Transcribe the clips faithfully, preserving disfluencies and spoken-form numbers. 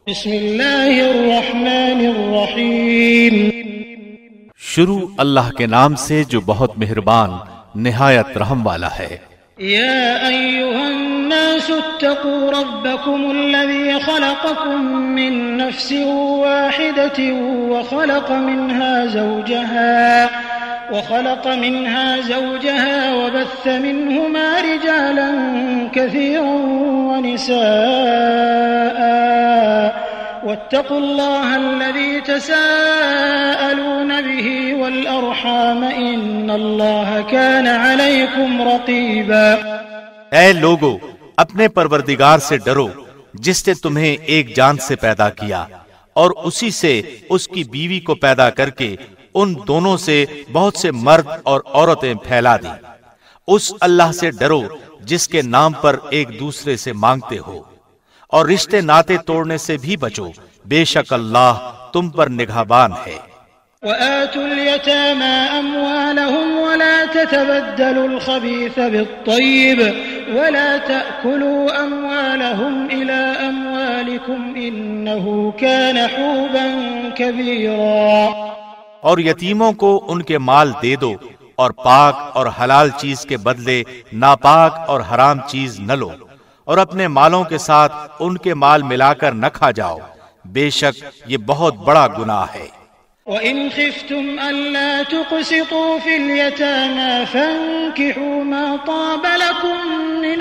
بسم اللہ الرحمن الرحیم، شروع اللہ کے نام سے جو بہت مہربان نہایت رحم والا ہے۔ یا ایھا الناس اتقوا ربکم الذی خلقکم من نفس واحدۃ وخلق منها زوجها وخلق منها زوجها وبث منهما رجالا كثيرا ونساء واتقوا الله الذي تساءلون به والأرحام إن الله كان عليكم رقيبا۔ اے لوگو، اپنے پروردگار سے ڈرو جس نے تمہیں ایک جان سے پیدا کیا اور اسی سے اس کی بیوی کو پیدا کر کے ان دونوں سے بہت سے مرد اور عورتیں پھیلا دی۔ اس اللہ سے ڈرو جس کے نام پر ایک دوسرے سے مانگتے ہو، اور رشتے ناتے توڑنے سے بھی بچو، بے شک اللہ تم پر نگہبان ہے۔ وآتوا اليتامى أموالهم ولا تتبدلوا الخبيث بالطيب ولا تأكلوا أموالهم إلى أموالكم إنه كان حوبا كبيرا۔ اور یتیموں کو ان کے مال دے دو، اور پاک اور حلال چیز کے بدلے ناپاک اور حرام چیز نہ لو، اور اپنے مالوں کے ساتھ ان کے مال ملا کر نہ کھا جاؤ، بے شک یہ بہت بڑا گناہ ہے۔ وَإِنْ خِفْتُمْ أَلَّا تُقْسِطُوا فِي الْيَتَامَى فَانكِحُوا مَا طَابَ لَكُم مِّنَ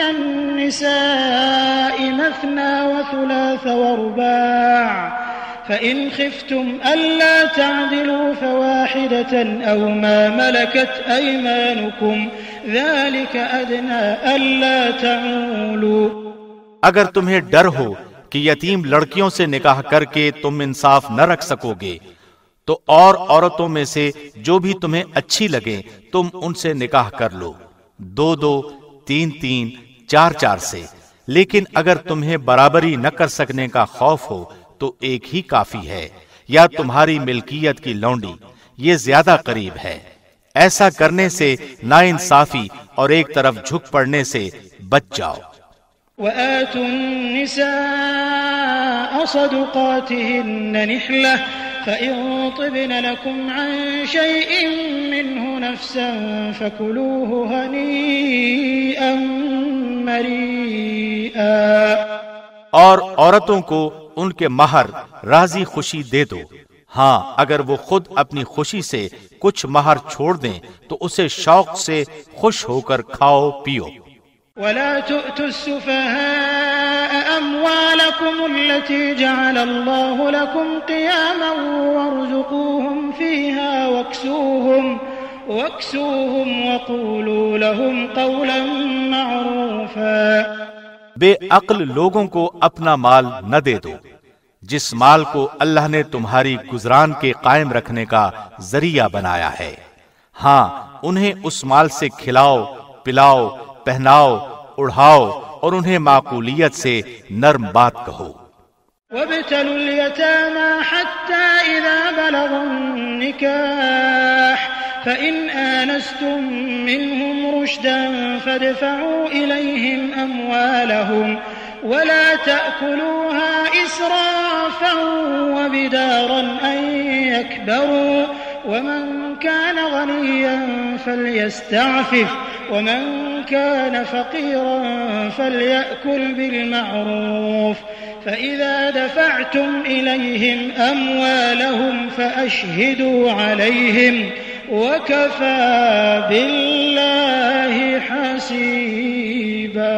النِّسَاءِ مَثْنَىٰ وَثُلَاثَ وَرُبَاعَ فَإِنْ خِفْتُمْ أَلَّا تَعْدِلُوا فَوَاحِدَةً أَوْ مَا مَلَكَتْ أَيْمَانُكُمْ ذَلِكَ أَدْنَىٰ أَلَّا تَعُولُوا۔ اگر تمہیں ڈر ہو کہ یتیم لڑکیوں سے نکاح کر کے تم انصاف نہ رکھ سکو گے تو اور عورتوں میں سے جو بھی تمہیں اچھی لگے تم ان سے نکاح کر لو، دو دو، تین تین، چار چار سے، لیکن اگر تمہیں برابری نہ کر سکنے کا خوف ہو تو ایک ہی کافی ہے، یا تمہاری ملکیت کی لونڈی، یہ زیادہ قریب ہے۔ ایسا کرنے سے ناانصافی اور ایک طرف جھک پڑنے سے بچ جاؤ۔ وآتوا النساء صدقاتهن نحلة فإن طبن لكم عن شيء منه نفسا فكلوه هنيئا مريئا۔ اور عورتوں کو ان کے مہر راضی خوشی دے دو، ہاں اگر وہ خود اپنی خوشی سے کچھ مہر چھوڑ دیں تو اسے شوق سے خوش ہو کر کھاؤ پیو۔ ولا تؤتوا السفهاء أموالكم التي جعل الله لكم قياما وارزقوهم فيها واكسوهم واكسوهم وقولوا لهم قولا معروفا۔ بے عقل لوگوں کو اپنا مال نہ دے دو جس مال کو اللہ نے تمہاری گزران کے قائم رکھنے کا ذریعہ بنایا ہے، ہاں انہیں اس مال سے کھلاؤ پلاؤ پہناؤ اڑھاؤ اور انہیں معقولیت سے نرم بات کہو۔ وابتلوا اليتامى حتى إذا بلغوا النكاح فإن آنستم منهم رشدا فادفعوا إليهم أموالهم ولا تأكلوها إسرافا وبدارا أن يكبروا ومن كان غنيا فليستعفف ومن كان فقيرا فليأكل بالمعروف فإذا دفعتم إليهم أموالهم فأشهدوا عليهم وكفى بالله حسيبا۔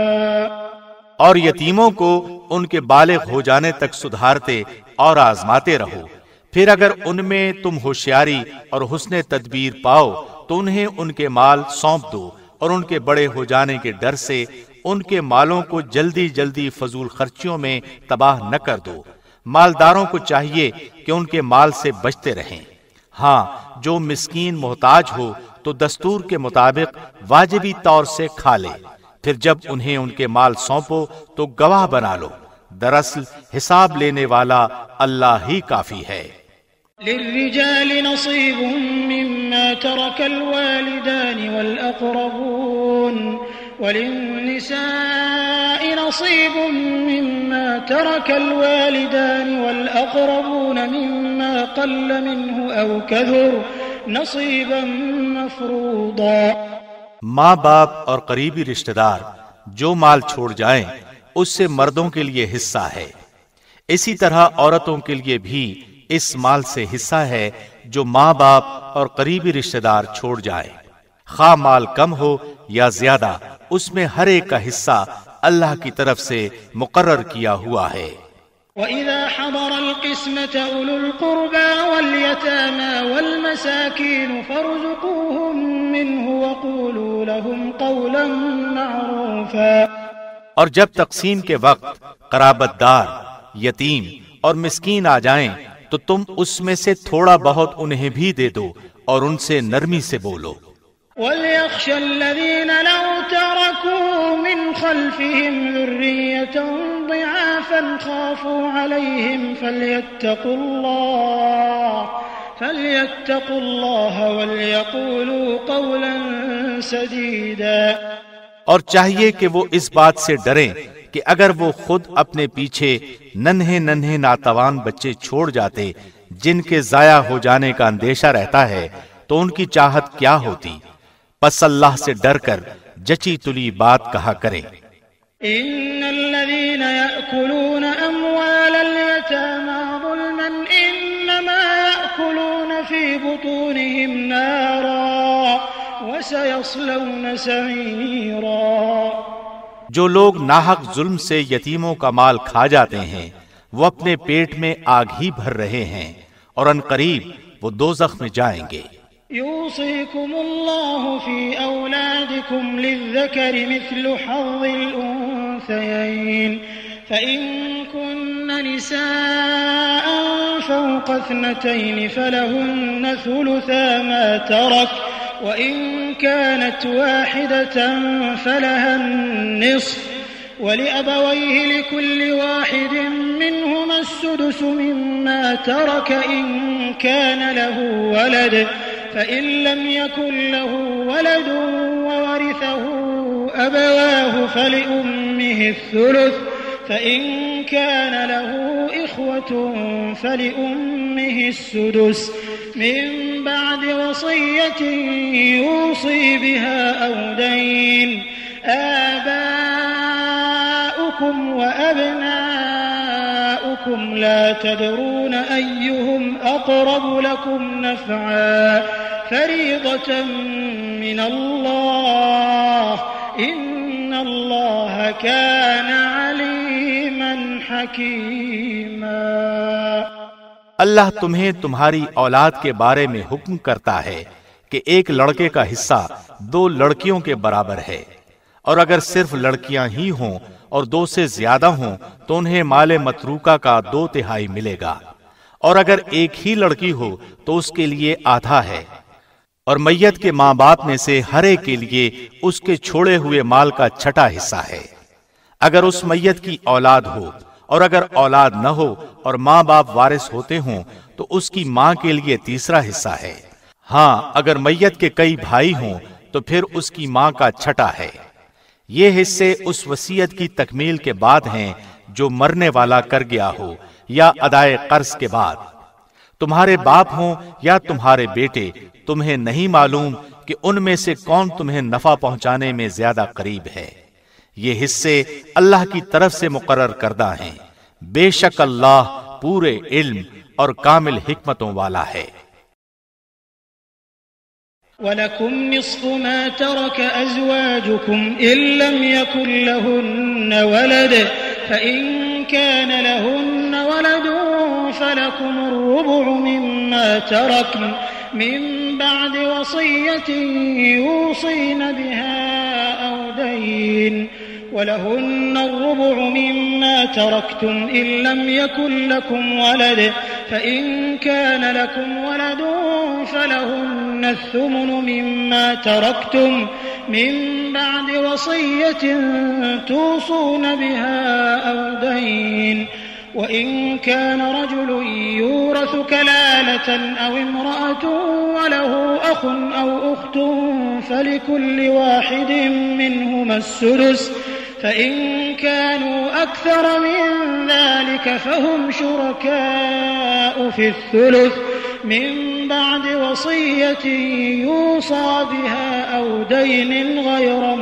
اور یتیموں کو ان کے بالغ ہو جانے تک سدھارتے اور آزماتے رہو، پھر اگر ان میں تم ہوشیاری اور حسن تدبیر پاؤ تو انہیں ان کے مال سونپ دو، اور ان کے بڑے ہو جانے کے ڈر سے ان کے مالوں کو جلدی جلدی فضول خرچیوں میں تباہ نہ کر دو۔ مالداروں کو چاہیے کہ ان کے مال سے بچتے رہیں، ہاں جو مسکین محتاج ہو تو دستور کے مطابق واجبی طور سے کھا لے، پھر جب انہیں ان کے مال سونپو تو گواہ بنا لو، دراصل حساب لینے والا اللہ ہی کافی ہے۔ للرجال نصيب مما ترك الوالدان والأقربون وللنساء نصيب مما ترك الوالدان والأقربون مما قل منه أو كثر نصيبا مفروضا۔ ماں باپ اور قریبی رشتہ دار جو مال چھوڑ جائیں اس سے مردوں کے لیے حصہ ہے، اسی طرح عورتوں کے لیے بھی اس مال سے حصہ ہے جو ماں باپ اور قریبی رشتہ دار چھوڑ جائیں، خواہ مال کم ہو یا زیادہ، اس میں ہر ایک کا حصہ اللہ کی طرف سے مقرر کیا ہوا ہے۔ وَإِذَا حَضَرَ الْقِسْمَةَ أُولُو الْقُرْبَى وَالْيَتَامَى وَالْمَسَاكِينُ فَارْزُقُوهُم مِّنْهُ وَقُولُوا لَهُمْ قَوْلًا مَّعْرُوفًا۔ اور جب تقسیم کے وقت قرابت دار، یتیم اور مسکین آ جائیں تو تم اس میں سے تھوڑا بہت انہیں بھی دے دو اور ان سے نرمی سے بولو۔ وَلْيَخْشَ الَّذِينَ لَوْ تَرَكُوا مِنْ خَلْفِهِمْ ذُرِّيَّةً ضِعَافًا خَافُوا عَلَيْهِمْ فَلْيَتَّقُوا اللَّهَ فَلْيَتَّقُوا اللَّهَ وَلْيَقُولُوا قَوْلًا سَدِيدًا۔ اور چاہیے کہ وہ اس بات سے ڈریں کہ اگر وہ خود اپنے پیچھے ننھے ننھے ناتوان بچے چھوڑ جاتے جن کے ضائع ہو جانے کا اندیشہ رہتا ہے تو ان کی چاہت کیا ہوتی، پس اللہ سے ڈر کر جچی تلی بات کہا کریں۔ ان الذين يأكلون اموال اليتامى ظلما انما يأكلون في بطونهم نارا وسيصلون سعيرا۔ جو لوگ ناحق ظلم سے یتیموں کا مال کھا جاتے ہیں وہ اپنے پیٹ میں آگ ہی بھر رہے ہیں اور ان قریب وہ دوزخ میں جائیں گے۔ يوصيكم الله في أولادكم للذكر مثل حظ الأنثيين فإن كن نساء فوق اثنتين فلهن ثلثا ما ترك وإن كانت واحدة فلها النصف ولأبويه لكل واحد منهما السدس مما ترك إن كان له ولد فإن لم يكن له ولد وورثه أبواه فلأمه الثلث فإن كان له إخوة فلأمه السدس من بعد وصية يوصي بها أو دين آباؤكم وأبناؤكم لا تدرون أيهم أقرب لكم نفعا فريضة من الله إن الله كان عليما حكيما۔ اللہ تمہیں تمہاری اولاد کے بارے میں حکم کرتا ہے کہ ایک لڑکے کا حصہ دو لڑکیوں کے برابر ہے، اور اگر صرف لڑکیاں ہی ہوں اور دو سے زیادہ ہوں تو انہیں مال متروکہ کا دو تہائی ملے گا، اور اگر ایک ہی لڑکی ہو تو اس کے لیے آدھا ہے، اور میت کے ماں باپ میں سے ہر ایک کے لیے اس کے چھوڑے ہوئے مال کا چھٹا حصہ ہے۔ اگر اس میت کی اولاد ہو اور اگر اولاد نہ ہو اور ماں باپ وارث ہوتے ہوں تو اس کی ماں کے لیے تیسرا حصہ ہے۔ ہاں اگر میت کے کئی بھائی ہوں تو پھر اس کی ماں کا چھٹا ہے۔ یہ حصے اس وصیت کی تکمیل کے بعد ہیں جو مرنے والا کر گیا ہو یا ادائے قرض کے بعد۔ تمہارے باپ ہوں یا تمہارے بیٹے، تمہیں نہیں معلوم کہ ان میں سے کون تمہیں نفع پہنچانے میں زیادہ قریب ہے۔ یہ حصے اللہ کی طرف سے مقرر کردہ ہیں، بے شک اللہ پورے علم اور کامل حکمتوں والا ہے۔ وَلَكُمْ نِصْفُ مَا تَرَكَ أَزْوَاجُكُمْ إِن لَّمْ يَكُن لَّهُنَّ وَلَدٌ فَإِن كَانَ لَهُنَّ وَلَدٌ فَلَكُمُ الرُّبُعُ مِمَّا تَرَكْنَ مِن بَعْدِ وَصِيَّةٍ يُوصِينَ بِهَا أَوْ دَيْنٍ وَلَهُنَّ الرُّبُعُ مِمَّا تَرَكْتُمْ إِن لَّمْ يَكُن لَّكُمْ وَلَدٌ فَإِن كَانَ لَكُمْ وَلَدٌ فَلَهُنَّ الثُّمُنُ مِمَّا تَرَكْتُمْ مِن بَعْدِ وَصِيَّةٍ تُوصُونَ بِهَا أَوْ دَيْنٍ وَإِن كَانَ رَجُلٌ يُورَثُ كَلَالَةً أَوْ امْرَأَةٌ وَلَهُ أَخٌ أَوْ أُخْتٌ فَلِكُلِّ وَاحِدٍ مِّنْهُمَا السُّدُسُ فإن كانوا أكثر من ذلك فهم شركاء في الثلث من بعد وصية يوصى بها أو دين غير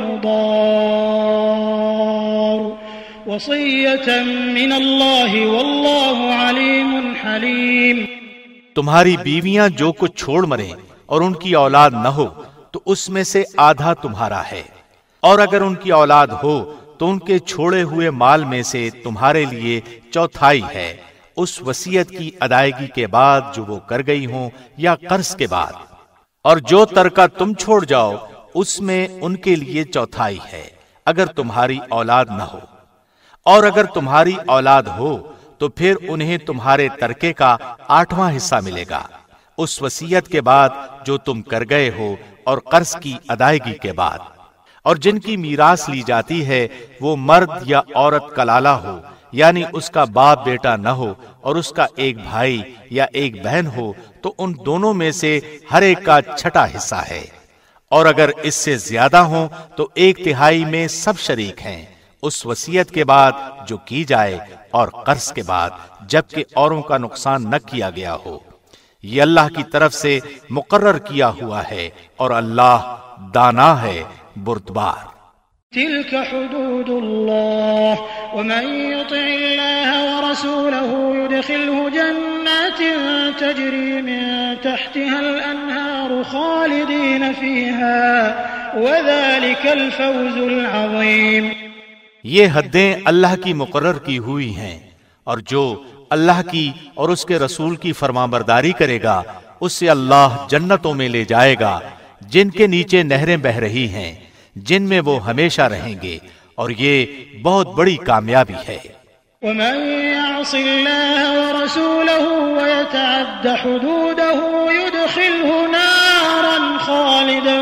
مضار وصية من الله والله عليم حليم۔ تمہاری بیویاں جو کچھ چھوڑ مریں اور ان کی اولاد نہ ہو تو اس میں سے آدھا تمہارا ہے، اور اگر ان کی اولاد ہو تو ان کے چھوڑے ہوئے مال میں سے تمہارے لیے چوتھائی ہے، اس وصیت کی ادائیگی کے بعد جو وہ کر گئی ہوں یا قرض کے بعد، اور جو ترکہ تم چھوڑ جاؤ اس میں ان کے لیے چوتھائی ہے اگر تمہاری اولاد نہ ہو، اور اگر تمہاری اولاد ہو تو پھر انہیں تمہارے ترکے کا آٹھواں حصہ ملے گا اس وصیت کے بعد جو تم کر گئے ہو اور قرض کی ادائیگی کے بعد۔ اور جن کی میراث لی جاتی ہے وہ مرد یا عورت کلالہ ہو، یعنی اس کا باپ بیٹا نہ ہو اور اس کا ایک بھائی یا ایک بہن ہو تو ان دونوں میں سے ہر ایک کا چھٹا حصہ ہے، اور اگر اس سے زیادہ ہوں تو ایک تہائی میں سب شریک ہیں اس وصیت کے بعد جو کی جائے اور قرض کے بعد، جبکہ اوروں کا نقصان نہ کیا گیا ہو۔ یہ اللہ کی طرف سے مقرر کیا ہوا ہے اور اللہ دانا ہے، بردبار۔ تلك حدود الله ومن يطع الله ورسوله يدخله جنات تجري من تحتها الأنهار خالدين فيها وذلك الفوز العظيم۔ یہ حدیں اللہ کی مقرر کی ہوئی ہیں، اور جو اللہ کی اور اس کے رسول کی فرمانبرداری کرے گا اسے اللہ جنتوں میں لے جائے گا جن کے نیچے نہریں بہہ رہی ہیں، جن میں وہ ہمیشہ رہیں گے، اور یہ بہت بڑی کامیابی ہے۔ ومن يعص الله ورسوله ويتعد حدوده يدخله نارا خالدا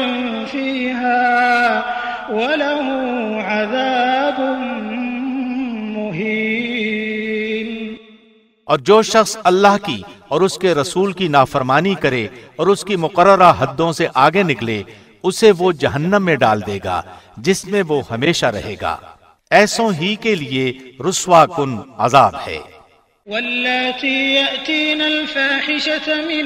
فيها وله عذاب مهين۔ اور جو شخص اللہ کی اور اس کے رسول کی نافرمانی کرے اور اس کی مقررہ حدوں سے آگے نکلے اسے وہ جہنم میں ڈال دے گا جس میں وہ ہمیشہ رہے گا، ایسوں ہی کے لیے رسوا کن عذاب ہے۔ واللاتی یأتین الفاحشة من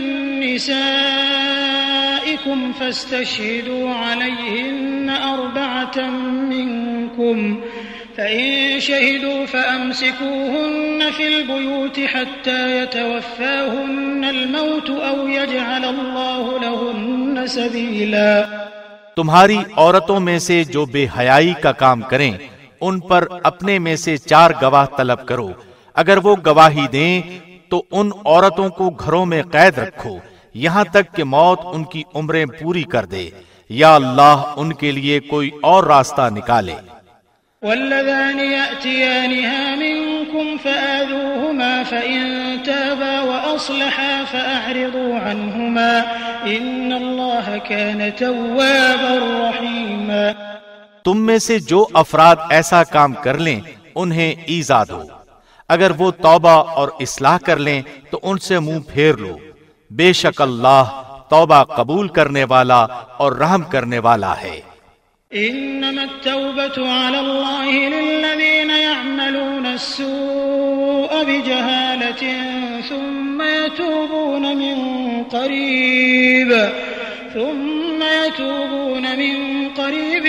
نسائکم فاستشہدوا علیہن اربعة منکم فإن شهدوا فأمسكوهن في البيوت حتى يتوفاهن الموت أو يجعل الله لهن سبيلا۔ تمہاری عورتوں میں سے جو بے حیائی کا کام کریں ان پر اپنے میں سے چار گواہ طلب کرو، اگر وہ گواہی دیں تو ان عورتوں کو گھروں میں قید رکھو یہاں تک کہ موت ان کی عمریں پوری کر دے، یا اللہ ان کے لیے کوئی اور راستہ نکالے۔ واللذان يأتيانها منكم فآذوهما فإن تابا وأصلحا فأعرضوا عنهما إن الله كان توابا رحيما۔ تم میں سے جو افراد ایسا کام کر لیں انہیں ایذا دو، اگر وہ توبہ اور اصلاح کر لیں تو ان سے منہ پھیر لو، بے شک اللہ توبہ قبول کرنے والا اور رحم کرنے والا ہے۔ انما التوبة على الله للذين يعملون السوء بجهالة ثم يتوبون من قريب ثم يتوبون من قريب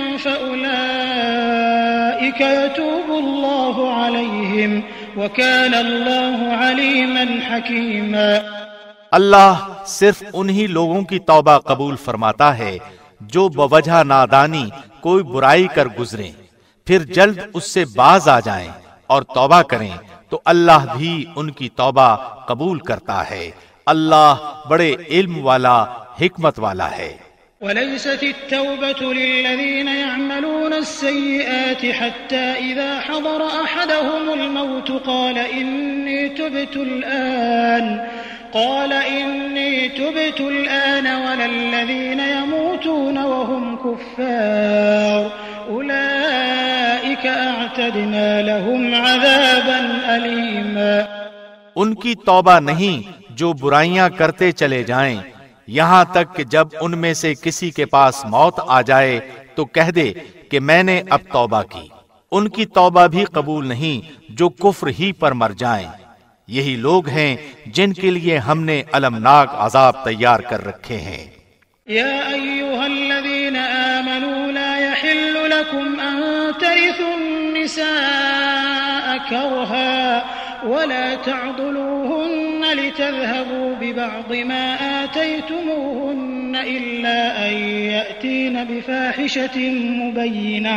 فأولئك يتوب الله عليهم وكان الله عليما حكيما۔ اللہ صرف انہی لوگوں کی توبہ قبول فرماتا ہے جو بوجہ نادانی کوئی برائی کر گزریں پھر جلد اس سے باز آ جائیں اور توبہ کریں تو اللہ بھی ان کی توبہ قبول کرتا ہے، اللہ بڑے علم والا حکمت والا ہے۔ وليست التوبة للذين يعملون السيئات حتى إذا حضر أحدهم الموت قال إني تبت الآن قال إني تبت الآن ولا الذين يموتون وهم كفار أولئك أعتدنا لهم عذابا أليما۔ ان کی توبہ نہیں جو برائیاں کرتے چلے جائیں یہاں تک کہ جب ان میں سے کسی کے پاس موت آ جائے تو کہہ دے کہ میں نے اب توبہ کی، ان کی توبہ بھی قبول نہیں جو کفر ہی پر مر جائیں۔ یہی لوگ ہیں جن کے لیے ہم نے المناک عذاب تیار کر رکھے ہیں۔ یا ایھا الذین آمنوا لا یحل لکم ان ترثوا النساء کرہا ولا تعضلوهن لتذهبوا ببعض ما آتيتموهن إلا أن يأتين بفاحشة مبينة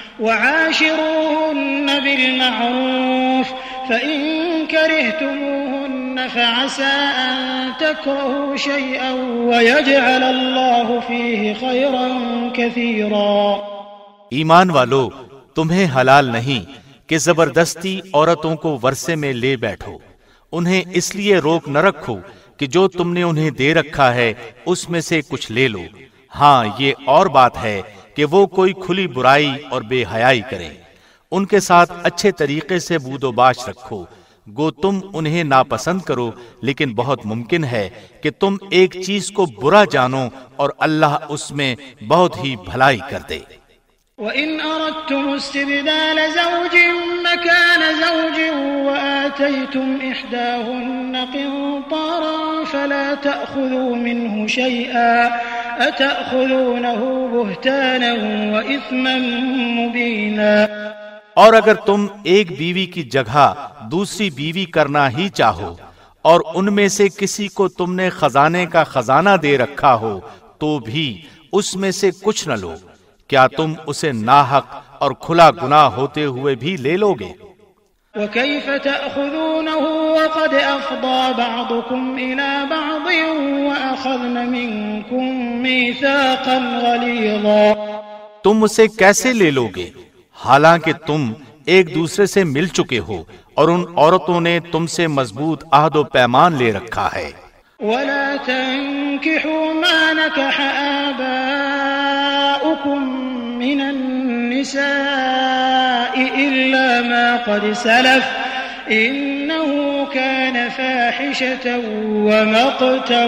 وعاشروهن بالمعروف فإن كرهتموهن فعسى أن تكرهوا شيئا ويجعل الله فيه خيرا كثيرا۔ ایمان والو، تمہیں حلال نہیں کہ زبردستی عورتوں کو ورثے میں لے بیٹھو۔ انہیں اس لیے روک نہ رکھو کہ جو تم نے انہیں دے رکھا ہے اس میں سے کچھ لے لو۔ ہاں، یہ اور بات ہے کہ وہ کوئی کھلی برائی اور بے حیائی کریں۔ ان کے ساتھ اچھے طریقے سے بود و باش رکھو۔ گو تم انہیں ناپسند کرو، لیکن بہت ممکن ہے کہ تم ایک چیز کو برا جانو اور اللہ اس میں بہت ہی بھلائی کر دے۔ وَإِنْ أَرَدْتُمُ اسْتِبْدَالَ زَوْجٍ مَّكَانَ زَوْجٍ وَآتَيْتُمْ إِحْدَاهُنَّ قِنطَارًا فَلَا تَأْخُذُوا مِنْهُ شَيْئًا أَتَأْخُذُونَهُ بُهْتَانًا وَإِثْمًا مُّبِينًا۔ اور اگر تم ایک بیوی کی جگہ دوسری بیوی کرنا ہی چاہو اور ان میں سے کسی کو تم نے خزانے کا خزانہ دے رکھا ہو تو بھی اس میں سے کچھ نہ لو، کیا تم اسے ناحق اور کھلا گناہ ہوتے ہوئے بھی لے لو گے؟ وَكَيْفَ تَأْخُذُونَهُ وَقَدْ أَفْضَىٰ بَعْضُكُمْ إِلَىٰ بَعْضٍ وَأَخَذْنَ مِنكُم مِّيثَاقًا غَلِيظًا۔ تم اسے کیسے لے لو گے حالانکہ تم ایک دوسرے سے مل چکے ہو اور ان عورتوں نے تم سے مضبوط عہد و پیمان لے رکھا ہے۔ وَلَا تَنكِحُوا مَا نَكَحَ آبَاؤُكُم مِّنَ النِّسَاءِ إِلَّا مَا قَدْ سَلَفَ إِنَّهُ كَانَ فَاحِشَةً وَمَقْتًا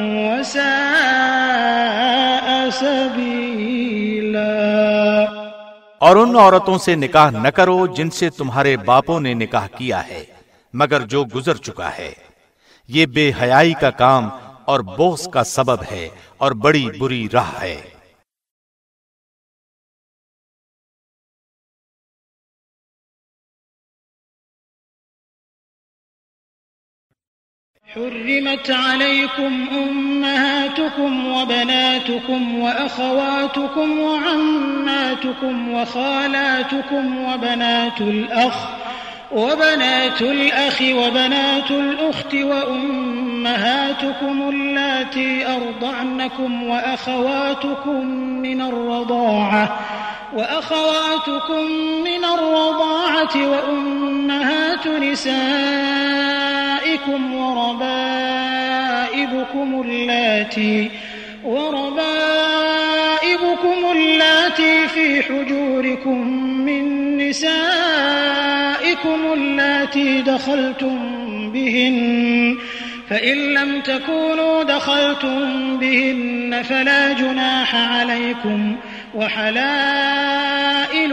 وَسَاءَ سَبِيلًا۔ اور ان عورتوں سے نکاح نہ کرو جن سے تمہارے باپوں نے نکاح کیا ہے مگر جو گزر چکا ہے، یہ بے حیائی کا کام اور بغض کا سبب ہے اور بڑی بری راہ ہے۔ حرمت عليكم أمهاتكم وبناتكم وأخواتكم وعماتكم وخالاتكم وبنات الأخ وبنات الأخ وبنات الأخت وأمهاتكم اللاتي أرضعنكم وأخواتكم من الرضاعة وأخواتكم من الرضاعة وأمهات نسائكم وربائبكم اللاتي وربائبكم اللاتي في حجوركم من نسائكم اللاتي دخلتم بهن فإن لم تكونوا دخلتم بهن فلا جناح عليكم وحلائل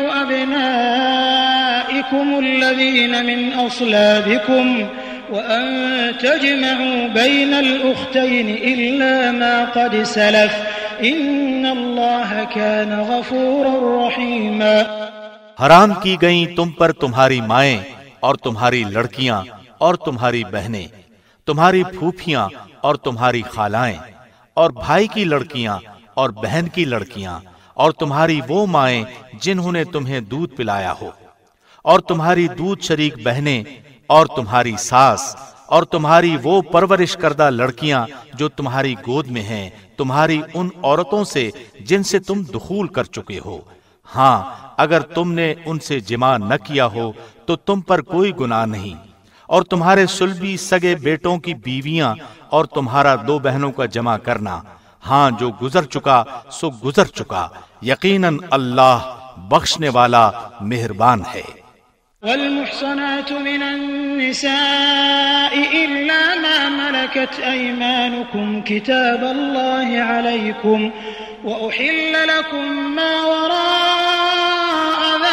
أبنائكم الذين من أصلابكم وأن تجمعوا بين الأختين إلا ما قد سلف إن الله كان غفورا رحيما۔ حرام کی گئیں تم پر تمہاری مائیں اور تمہاری لڑکیاں اور تمہاری بہنیں، تمہاری پھوپھیاں اور تمہاری خالائیں، اور بھائی کی لڑکیاں اور بہن کی لڑکیاں، اور تمہاری وہ مائیں جنہوں نے تمہیں دودھ پلایا ہو، اور تمہاری دودھ شریک بہنیں، اور تمہاری ساس، اور تمہاری وہ پرورش کردہ لڑکیاں جو تمہاری گود میں ہیں، تمہاری ان عورتوں سے جن سے تم دخول کر چکے ہو۔ ہاں، اگر تم نے ان سے جماع نہ کیا ہو تو تم پر کوئی گناہ نہیں، اور تمہارے صلبی سگے بیٹوں کی بیویاں اور تمہارا دو بہنوں کا جمع کرنا، ہاں جو گزر چکا سو گزر چکا، یقیناً اللہ بخشنے والا مہربان ہے۔ والمحصنات من النساء إلا ما ملكت أيمانكم كتاب الله عليكم وأحل لكم ما وراء ذلك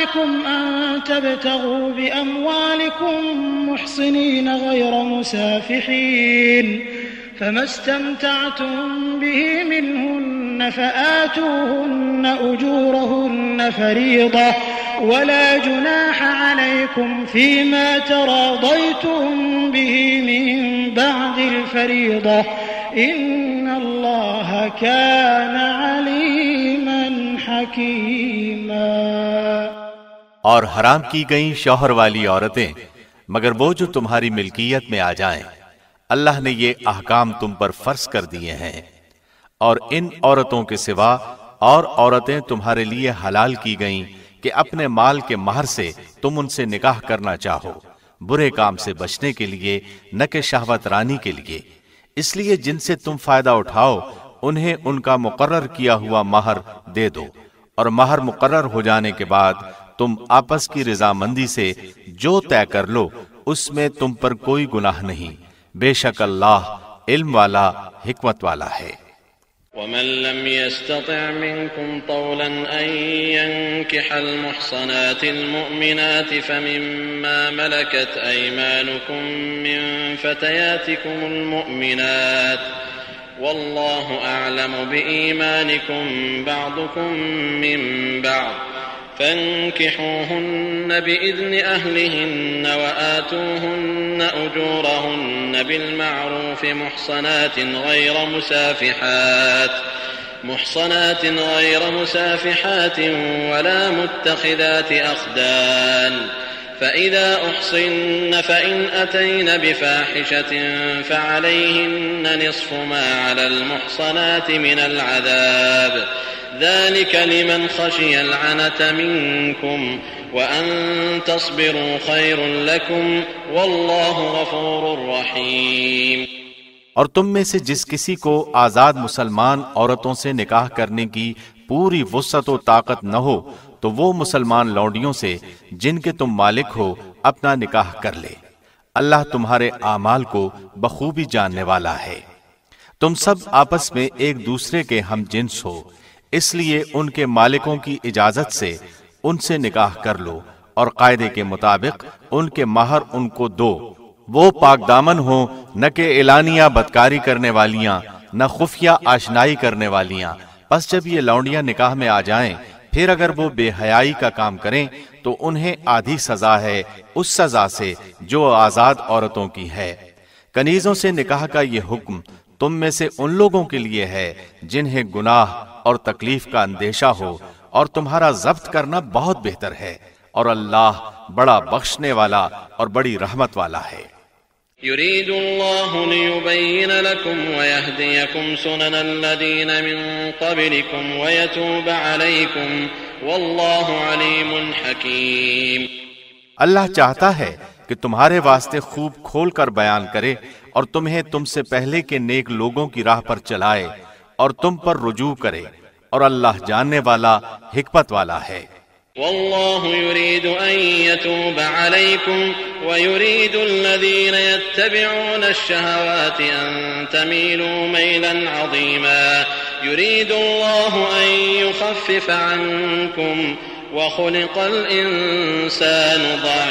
لكم أن تبتغوا بأموالكم محصنين غير مسافحين فما استمتعتم به منهن فآتوهن أجورهن فريضة ولا جناح عليكم فيما تراضيتم به من بعد الفريضة إن الله كان عليما حكيما۔ اور حرام کی گئیں شوہر والی عورتیں مگر وہ جو تمہاری ملکیت میں آ جائیں، اللہ نے یہ احکام تم پر فرض کر دیے ہیں، اور ان عورتوں کے سوا اور عورتیں تمہارے لیے حلال کی گئیں کہ اپنے مال کے مہر سے تم ان سے نکاح کرنا چاہو، برے کام سے بچنے کے لیے نہ کہ شہوت رانی کے لیے، اس لیے جن سے تم فائدہ اٹھاؤ انہیں ان کا مقرر کیا ہوا مہر دے دو، اور مہر مقرر ہو جانے کے بعد تم آپس کی رضامندی سے جو طے کر لو اس میں تم پر کوئی گناہ نہیں، بے شک اللہ علم والا حکمت والا ہے۔ ومن لم يستطع منكم طولا أن ينكح المحصنات المؤمنات فمما ملكت أيمانكم من فتياتكم المؤمنات والله أعلم بإيمانكم بعضكم من بعض فانكحوهن بإذن أهلهن وآتوهن أجورهن بالمعروف محصنات غير مسافحات محصنات غير مسافحات ولا متخذات أخدان فإذا أحصن فإن أتين بفاحشة فعليهن نصف ما على المحصنات من العذاب ذلك لمن خشي العنة منكم وأن تصبروا خير لكم والله غفور رحيم۔ اور تم میں سے جس کسی کو آزاد مسلمان عورتوں سے نکاح کرنے کی پوری وسعت و طاقت نہ ہو تو وہ مسلمان لونڈیوں سے جن کے تم مالک ہو اپنا نکاح کر لے، اللہ تمہارے اعمال کو بخوبی جاننے والا ہے۔ تم سب آپس میں ایک دوسرے کے ہم جنس ہو، اس لیے ان کے مالکوں کی اجازت سے ان سے نکاح کر لو اور قاعدے کے مطابق ان کے مہر ان کو دو، وہ پاک دامن ہوں، نہ کہ اعلانیہ بدکاری کرنے والیاں نہ خفیہ آشنائی کرنے والیاں۔ پس جب یہ لونڈیاں نکاح میں آ جائیں پھر اگر وہ بے حیائی کا کام کریں تو انہیں آدھی سزا ہے اس سزا سے جو آزاد عورتوں کی ہے۔ کنیزوں سے نکاح کا یہ حکم تم میں سے ان لوگوں کے لیے ہے جنہیں گناہ اور تکلیف کا اندیشہ ہو، اور تمہارا ضبط کرنا بہت بہتر ہے، اور اللہ بڑا بخشنے والا اور بڑی رحمت والا ہے۔ يريد الله ليبين لكم ويهديكم سنن الذين من قبلكم ويتوب عليكم والله عليم حكيم۔ اللہ چاہتا ہے کہ تمہارے واسطے خوب کھول کر بیان کرے اور تمہیں تم سے پہلے کے نیک لوگوں کی راہ پر چلائے اور تم پر رجوع کرے، اور اللہ جاننے والا حکمت والا ہے۔ والله يريد أن يتوب عليكم ويريد الذين يتبعون الشهوات أن تميلوا ميلا عظيما يريد الله أن يخفف عنكم وخلق الإنسان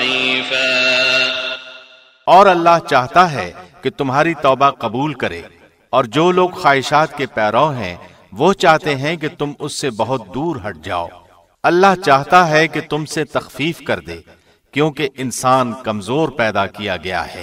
ضعيفا۔ اور اللہ چاہتا ہے کہ تمہاری توبہ قبول کرے، اور جو لوگ خواہشات کے پیرو ہیں وہ چاہتے ہیں کہ تم اس سے بہت دور ہٹ جاؤ۔ اللہ چاہتا ہے کہ تم سے تخفیف کر دے کیونکہ انسان کمزور پیدا کیا گیا ہے۔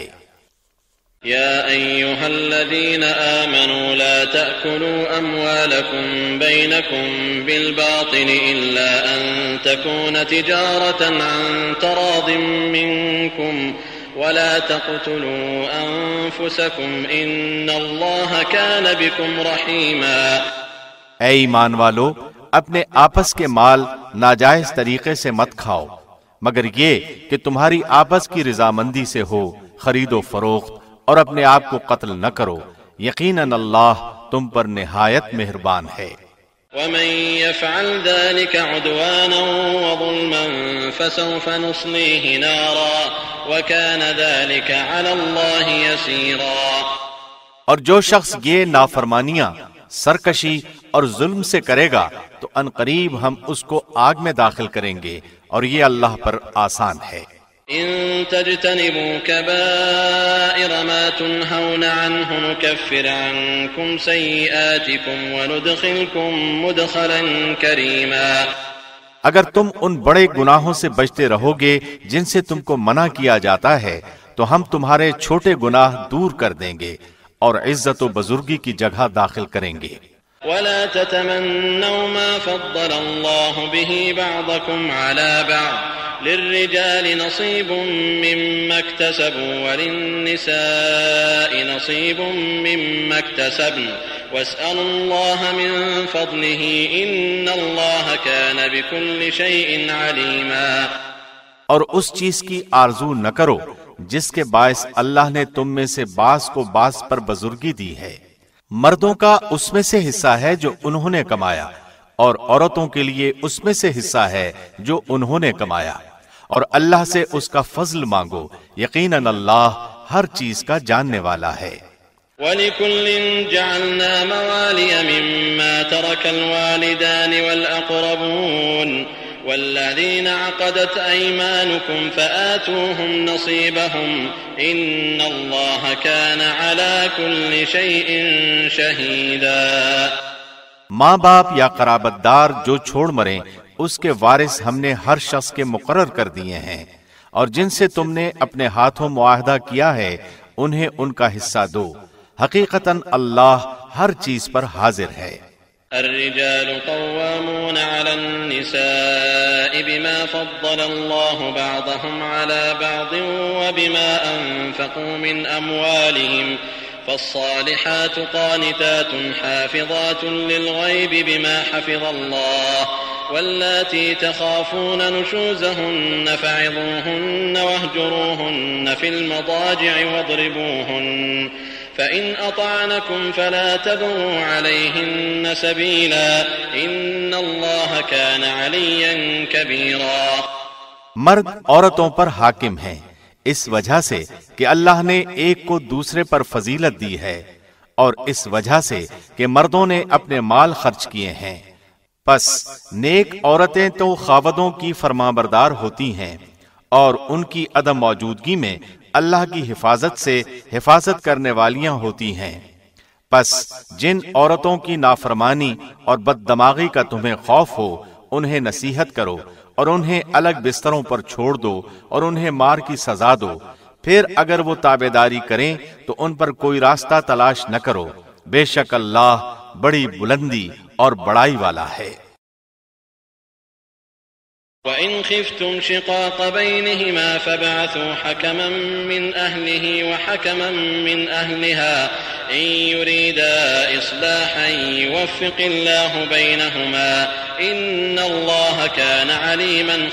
يا أيها الذين آمنوا لا تأكلوا أموالكم بينكم بالباطل إلا أن تكون تجارة عن تراض منكم ولا تقتلوا أنفسكم إن الله كان بكم رحيما۔ اے ایمان والو، اپنے آپس کے مال ناجائز طریقے سے مت کھاؤ مگر یہ کہ تمہاری آپس کی رضامندی سے ہو خرید و فروخت، اور اپنے آپ کو قتل نہ کرو، یقیناً اللہ تم پر نہایت مہربان ہے۔ ومن يفعل ذلك عدوانا وظلما فسوف نصليه نارا وكان ذلك على الله يسيرا۔ اور جو شخص یہ نافرمانیاں، سرکشی اور ظلم سے کرے گا تو ان قریب ہم اس کو آگ میں داخل کریں گے، اور یہ اللہ پر آسان ہے۔ إن تجتنبوا كبائر ما تنهون عنه نكفر عنكم سيئاتكم وندخلكم مدخلا كريما۔ اگر تم ان بڑے گناہوں سے بچتے رہو گے جن سے تم کو منع کیا جاتا ہے تو ہم تمہارے چھوٹے گناہ دور کر دیں گے اور عزت و بزرگی کی جگہ داخل کریں گے۔ ولا تتمنوا ما فضل الله به بعضكم على بعض للرجال نصيب مما اكتسبوا وللنساء نصيب مما اكتسبن واسألوا الله من فضله إن الله كان بكل شيء عليما۔ اور اس چیز کی آرزو نہ کرو جس کے باعث اللہ نے تم میں سے بعض کو بعض پر بزرگی دی ہے، مردوں کا اس میں سے حصہ ہے جو انہوں نے کمایا، اور عورتوں کے لیے اس میں سے حصہ ہے جو انہوں نے کمایا، اور اللہ سے اس کا فضل مانگو، یقیناً اللہ ہر چیز کا جاننے والا ہے۔ وَلِكُلٍّ جَعَلْنَا مَوَالِيَ مِمَّا تَرَكَ الْوَالِدَانِ وَالْأَقْرَبُونَ وَالَّذِينَ عَقَدَتْ أَيْمَانُكُمْ فَآتُوهُمْ نَصِيبَهُمْ إِنَّ اللَّهَ كَانَ عَلَى كُلِّ شَيْءٍ شَهِيدًا۔ ماں باپ یا قرابت دار جو چھوڑ مریں اس کے وارث ہم نے ہر شخص کے مقرر کر دیے ہیں، اور جن سے تم نے اپنے ہاتھوں معاہدہ کیا ہے انہیں ان کا حصہ دو، حقیقتاً اللہ ہر چیز پر حاضر ہے۔ الرجال قوامون على النساء بما فضل الله بعضهم على بعض وبما أنفقوا من أموالهم فالصالحات قانتات حافظات للغيب بما حفظ الله واللاتي تخافون نشوزهن فعظوهن واهجروهن في المضاجع واضربوهن فإن أطعنكم فلا تبغوا عليهن سبيلا إن الله كان عليا كبيرا۔ مرد عورتوں پر حاکم ہیں اس وجہ سے کہ اللہ نے ایک کو دوسرے پر فضیلت دی ہے، اور اس وجہ سے کہ مردوں نے اپنے مال خرچ کیے ہیں، پس نیک عورتیں تو خاوندوں کی فرمانبردار ہوتی ہیں اور ان کی عدم موجودگی میں اللہ کی حفاظت سے حفاظت کرنے والیاں ہوتی ہیں۔ پس جن عورتوں کی نافرمانی اور بد دماغی کا تمہیں خوف ہو انہیں نصیحت کرو اور انہیں الگ بستروں پر چھوڑ دو اور انہیں مار کی سزا دو، پھر اگر وہ تابعداری کریں تو ان پر کوئی راستہ تلاش نہ کرو، بے شک اللہ بڑی بلندی اور بڑائی والا ہے۔ وَإِنْ خِفْتُمْ شِقَاقَ بَيْنِهِمَا فَابْعَثُوا حَكَمًا مِّنْ أَهْلِهِ وَحَكَمًا مِّنْ أَهْلِهَا إِنْ يُرِيدَا إِصْلَاحًا يُوَفِّقِ اللَّهُ بَيْنَهُمَا إِنَّ اللَّهَ كَانَ عَلِيمًا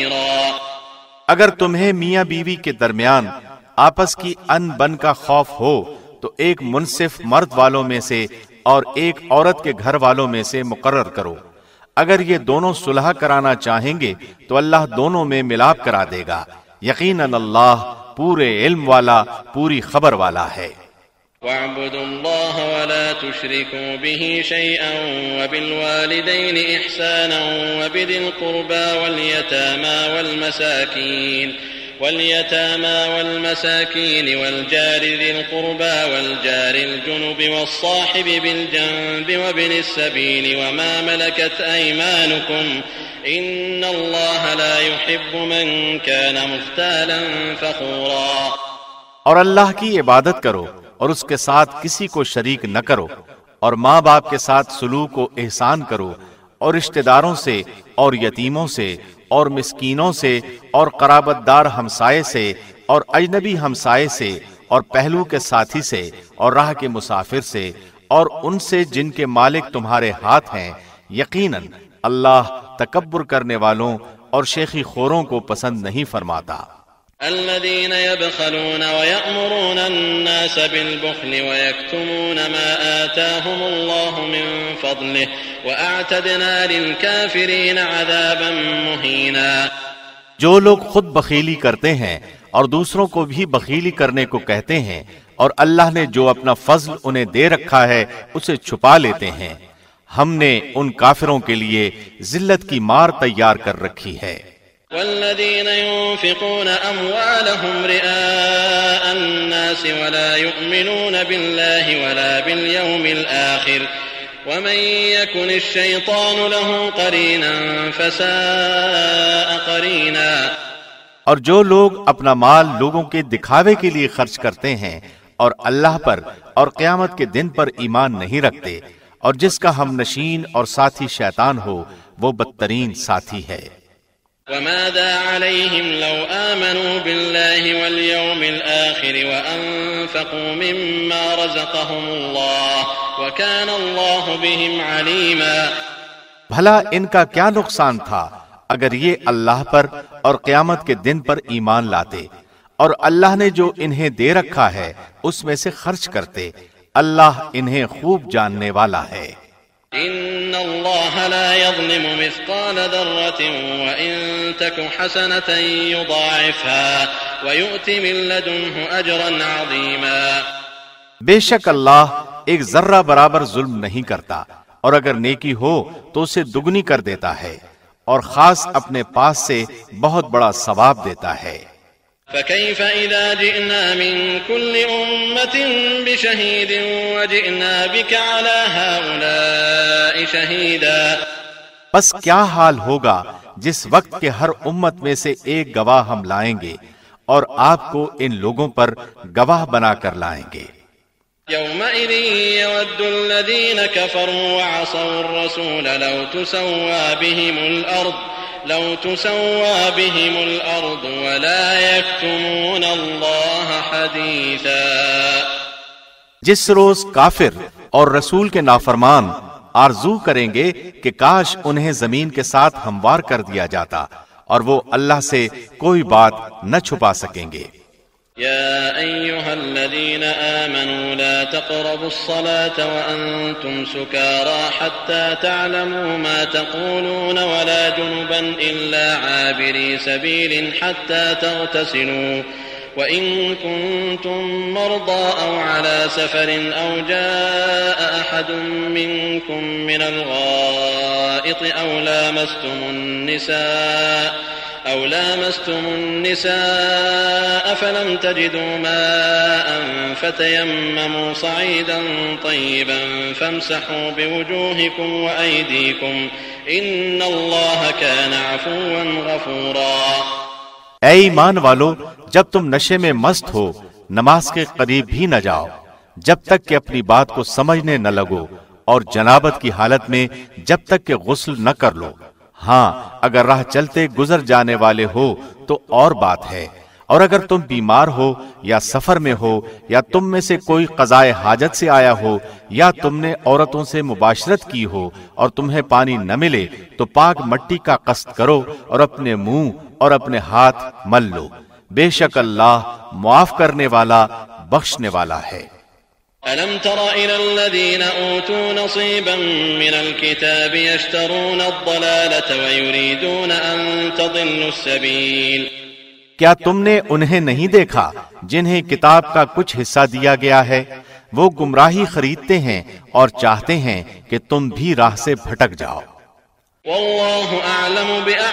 خَبِيرًا۔ اگر تمہیں میاں بیوی کے درمیان آپس کی ان بن کا خوف ہو تو ایک منصف مرد والوں میں سے اور ایک عورت کے گھر والوں میں سے مقرر کرو، اگر یہ دونوں صلح کرانا چاہیں گے تو اللہ دونوں میں ملاپ کرا دے گا، یقیناً اللہ پورے علم والا پوری خبر والا ہے۔ وَاعْبُدُوا اللَّهَ وَلَا تُشْرِكُوا بِهِ شَيْئًا وَبِالْوَالِدَيْنِ إِحْسَانًا وَبِذِي الْقُرْبَى وَالْيَتَامَى وَالْمَسَاكِينِ واليتامى والمساكين والجار ذي القربى والجار الجنب والصاحب بالجنب وابن السبيل وما ملكت أيمانكم إن الله لا يحب من كان مختالا فخورا۔ اور اللہ کی عبادت کرو اور اس کے ساتھ کسی کو شریک نہ کرو، اور ماں باپ کے ساتھ سلوک و احسان کرو، اور رشتہ داروں سے اور یتیموں سے اور مسکینوں سے اور قرابت دار ہمسائے سے اور اجنبی ہمسائے سے اور پہلو کے ساتھی سے اور راہ کے مسافر سے اور ان سے جن کے مالک تمہارے ہاتھ ہیں، یقیناً اللہ تکبر کرنے والوں اور شیخی خوروں کو پسند نہیں فرماتا۔ الذين يبخلون ويأمرون الناس بالبخل ويكتمون ما آتاهم الله من فضله وأعتدنا للكافرين عذابا مهينا۔ جو لوگ خود بخیلی کرتے ہیں اور دوسروں کو بھی بخیلی کرنے کو کہتے ہیں اور اللہ نے جو اپنا فضل انہیں دے رکھا ہے اسے چھپا لیتے ہیں، ہم نے ان کافروں کے لیے ذلت کی مار تیار کر رکھی ہے۔ والذين ينفقون أموالهم رئاء الناس ولا يؤمنون بالله ولا باليوم الآخر ومن يكن الشيطان له قرينا فساء قرينا۔ اور جو لوگ اپنا مال لوگوں کے دکھاوے کے لیے خرچ کرتے ہیں اور اللہ پر اور قیامت کے دن پر ایمان نہیں رکھتے، اور جس کا ہم نشین اور ساتھی شیطان ہو، وہ بدترین ساتھی ہے۔ وماذا عليهم لو آمنوا بالله واليوم الآخر وأنفقوا مما رزقهم الله وكان الله بهم عليما۔ بھلا ان کا کیا نقصان تھا اگر یہ اللہ پر اور قیامت کے دن پر ایمان لاتے اور اللہ نے جو انہیں دے رکھا ہے اس میں سے خرچ کرتے، اللہ انہیں خوب جاننے والا ہے۔ ان اللہ لا يظلم مثقال ذرة وان تك حسنة يضاعفها ويؤت من لدنه اجرا عظیما۔ بے شک اللہ ایک ذرہ برابر ظلم نہیں کرتا، اور اگر نیکی ہو تو اسے دگنی کر دیتا ہے، اور خاص اپنے پاس سے بہت بڑا ثواب دیتا ہے۔ فكيف إذا جئنا من كل أمة بشهيد وجئنا بك على هؤلاء شهيدا۔ پس کیا حال ہوگا جس وقت کہ ہر امت میں سے ایک گواہ ہم لائیں گے اور آپ کو ان لوگوں پر گواہ بنا کر لائیں گے۔ يومئذ يود الذين كفروا وعصوا الرسول لو تسوى بهم الأرض لو تسوى بهم الأرض ولا يكتمون الله حديثا۔ جس روز کافر اور رسول کے نافرمان آرزو کریں گے کہ کاش انہیں زمین کے ساتھ ہموار کر دیا جاتا، اور وہ اللہ سے کوئی بات نہ چھپا سکیں گے۔ يا أيها الذين آمنوا لا تقربوا الصلاة وأنتم سكارى حتى تعلموا ما تقولون ولا جنبا إلا عابري سبيل حتى تغتسلوا وإن كنتم مرضى أو على سفر أو جاء أحد منكم من الغائط أو لامستم النساء أو لامستم النساء فلم تجدوا ماء فتيمموا صعيدا طيبا فامسحوا بوجوهكم وأيديكم إن الله كان عفوا غفورا۔ اے ایمان والو، جب تم نشے میں مست ہو نماز کے قریب بھی نہ جاؤ جب تک کہ اپنی بات کو سمجھنے نہ لگو، اور جنابت کی حالت میں جب تک کہ غسل نہ کر لو۔ ہاں اگر راہ چلتے گزر جانے والے ہو تو اور بات ہے، اور اگر تم بیمار ہو یا سفر میں ہو یا تم میں سے کوئی قضائے حاجت سے آیا ہو یا تم نے عورتوں سے مباشرت کی ہو اور تمہیں پانی نہ ملے تو پاک مٹی کا قصد کرو اور اپنے منہ اور اپنے ہاتھ مل لو، بے شک اللہ معاف کرنے والا بخشنے والا ہے۔ ألم تر إلى الذين أوتوا نصيبا من الكتاب يشترون الضلالة ويريدون أن تضلوا السبيل۔ کیا تم نے انہیں نہیں دیکھا جنہیں کتاب کا کچھ حصہ دیا گیا ہے؟ وہ گمراہی خریدتے ہیں اور چاہتے ہیں کہ تم بھی راہ سے بھٹک جاؤ۔ والله أعلم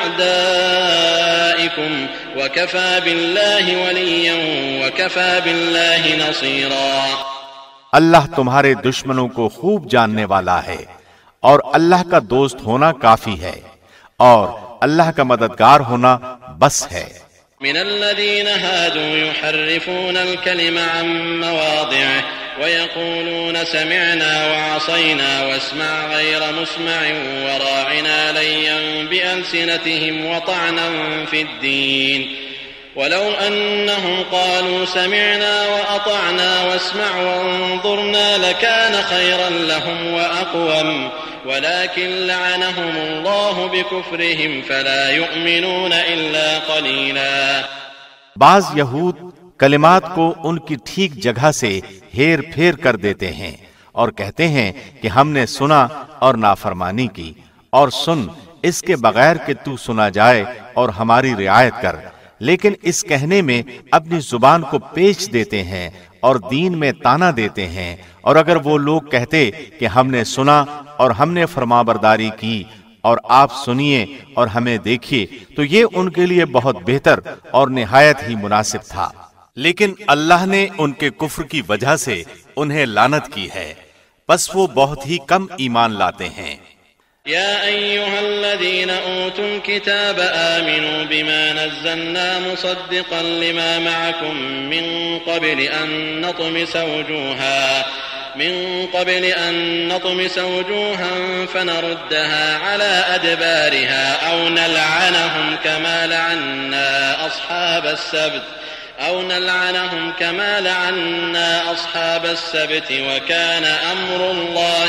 بأعدائكم وكفى بالله وليا وكفى بالله نصيرا۔ اللہ تمہارے دشمنوں کو خوب جاننے والا ہے، اور اللہ کا دوست ہونا کافی ہے، اور اللہ کا مددگار ہونا بس ہے۔ من الذين هادوا يحرفون الكلم عن مواضعه ويقولون سمعنا وعصينا واسمع غير مسمع وراعنا ليا بألسنتهم وطعنا في الدين ولو أنهم قالوا سمعنا وأطعنا واسمع وانظرنا لكان خيرا لهم وأقوم ولكن لعنهم الله بكفرهم فلا يؤمنون إلا قليلا۔ بعض یہود کلمات کو ان کی ٹھیک جگہ سے ہیر پھیر کر دیتے ہیں اور کہتے ہیں کہ ہم نے سنا اور نافرمانی کی، اور سن اس کے بغیر کہ تو سنا جائے اور ہماری رعایت کر، لیکن اس کہنے میں اپنی زبان کو پیچ دیتے ہیں اور دین میں تانا دیتے ہیں، اور اگر وہ لوگ کہتے کہ ہم نے سنا اور ہم نے فرمانبرداری کی اور آپ سنیے اور ہمیں دیکھیے تو یہ ان کے لیے بہت بہتر اور نہایت ہی مناسب تھا، لیکن اللہ نے ان کے کفر کی وجہ سے انہیں لعنت کی ہے، پس وہ بہت ہی کم ایمان لاتے ہیں۔ يا أيها الذين أوتوا الكتاب آمنوا بما نزلنا مصدقا لما معكم من قبل أن نطمس وجوها من قبل أن نطمس وجوها فنردها على أدبارها أو نلعنهم كما لعنا أصحاب السبت أو نلعنهم كما لعنا أصحاب السبت وكان أمر الله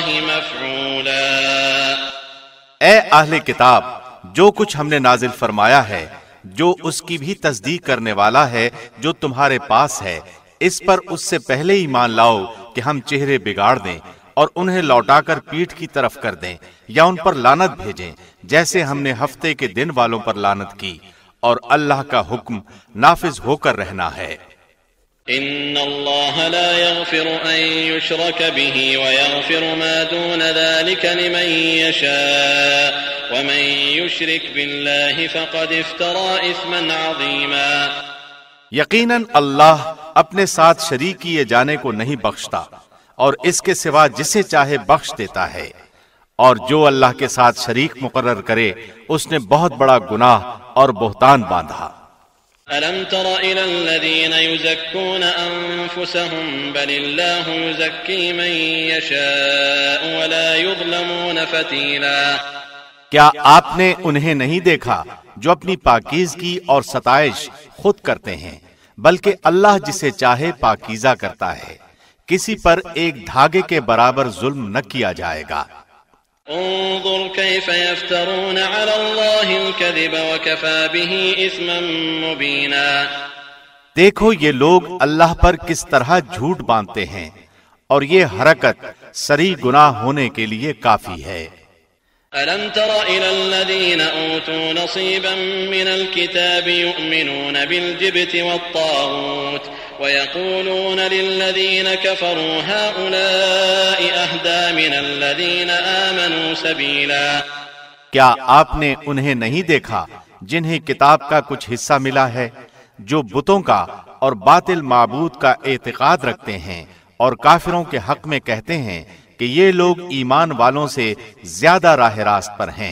مفعولا۔ اے اہل کتاب، جو کچھ ہم نے نازل فرمایا ہے، جو اس کی بھی تصدیق کرنے والا ہے جو تمہارے پاس ہے، اس پر اس سے پہلے ہی مان لاؤ کہ ہم چہرے بگاڑ دیں اور انہیں لوٹا کر پیٹھ کی طرف کر دیں یا ان پر لعنت بھیجیں، جیسے ہم نے ہفتے کے دن والوں پر لعنت کی، اور اللہ کا حکم نافذ ہو کر رہنا ہے۔ ان اللہ لا يغفر ان يشرك به ويغفر ما دون ذلك لمن يشاء ومن يشرك بالله فقد افترى اثما عظيما۔ یقیناً اللہ اپنے ساتھ شریک کیے جانے کو نہیں بخشتا اور اس کے سوا جسے چاہے بخش دیتا ہے، اور جو اللہ کے ساتھ شریک مقرر کرے اس نے بہت بڑا گناہ اور بہتان باندھا۔ ألم تر إلى الذين يزكون أنفسهم بل الله يزكي من يشاء ولا يظلمون فتيلا۔ کیا آپ نے انہیں نہیں دیکھا جو اپنی پاکیزگی اور ستائش خود کرتے ہیں، بلکہ اللہ جسے چاہے پاکیزہ کرتا ہے، کسی پر ایک دھاگے کے برابر ظلم نہ کیا جائے گا۔ انظر كيف يفترون على الله الكذب وكفى به اثما مبينا۔ دیکھو یہ لوگ اللہ پر کس طرح جھوٹ باندھتے ہیں، اور یہ حرکت سری گناہ ہونے کے لیے کافی ہے۔ ألم تر إلى الذين أوتوا نصيبا من الكتاب يؤمنون بالجبت والطاغوت ويقولون للذين كفروا هؤلاء أهدى من الذين آمنوا سبيلا۔ کیا آپ نے انہیں نہیں دیکھا جنہیں کتاب کا کچھ حصہ ملا ہے، جو بتوں کا اور باطل معبود کا اعتقاد رکھتے ہیں اور کافروں کے حق میں کہتے ہیں کہ یہ لوگ ایمان والوں سے زیادہ راہ راست پر ہیں۔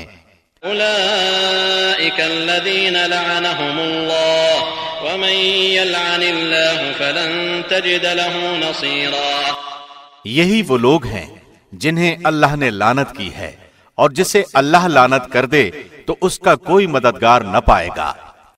اولئک الذین لعنهم اللہ ومن یلعن اللہ فلن تجد له نصیرا۔ یہی وہ لوگ ہیں جنہیں اللہ نے لعنت کی ہے، اور جسے اللہ لعنت کر دے تو اس کا کوئی مددگار نہ پائے گا۔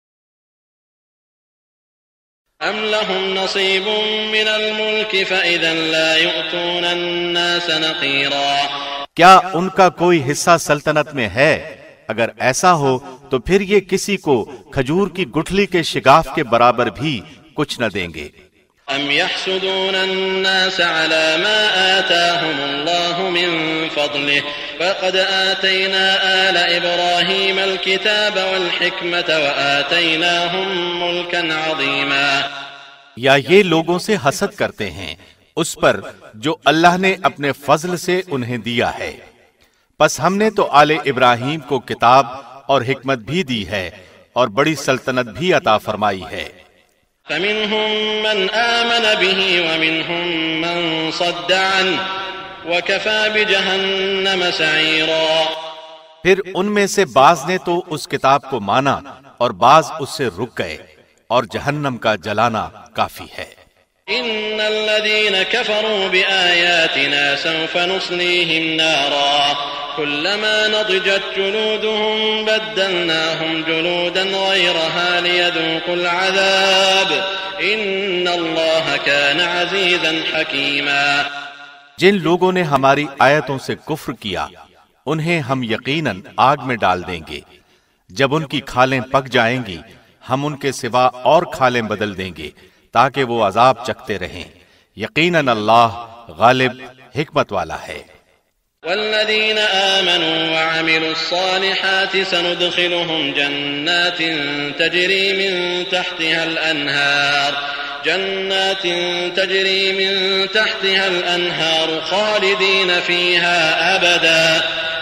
ام لهم نصیب من الملک فاذا لا یؤتون الناس نقیرا۔ کیا ان کا کوئی حصہ سلطنت میں ہے؟ اگر ایسا ہو تو پھر یہ کسی کو کھجور کی گٹھلی کے شگاف کے برابر بھی کچھ نہ دیں گے۔ ام يحسدون الناس على ما آتاهم الله من فضله فقد آتينا آل إبراهيم الكتاب والحكمة وآتيناهم ملكا عظيما۔ یا یہ لوگوں سے حسد کرتے ہیں اس پر جو اللہ نے اپنے فضل سے انہیں دیا ہے، پس ہم نے تو آل ابراہیم کو کتاب اور حکمت بھی دی ہے اور بڑی سلطنت بھی عطا فرمائی ہے۔ فمنهم من آمن به ومنهم من صد عنه وكفى بجهنم سعيرا۔ پھر ان میں سے بعض نے تو اس کتاب کو مانا اور بعض اس سے رک گئے، اور جہنم کا جلانا کافی ہے۔ ان الذين كفروا بآياتنا سوف نصليهم نارا كلما نضجت جلودهم بدلناهم جلودا غيرها ليذوقوا العذاب ان الله كان عزيزا حكيما۔ جن لوگوں نے ہماری آیتوں سے کفر کیا انہیں ہم یقیناً آگ میں ڈال دیں گے، جب ان کی کھالیں پک جائیں گی ہم ان کے سوا اور کھالیں بدل دیں گے تاکہ وہ عذاب چکھتے رہیں۔ یقیناً اللہ غالب حکمت والا ہے۔ والذین آمنوا وعملوا الصالحات سندخلهم جنات تجری من تحتها الانہار جنات تجری من تحتها الانہار خالدین فیها ابدا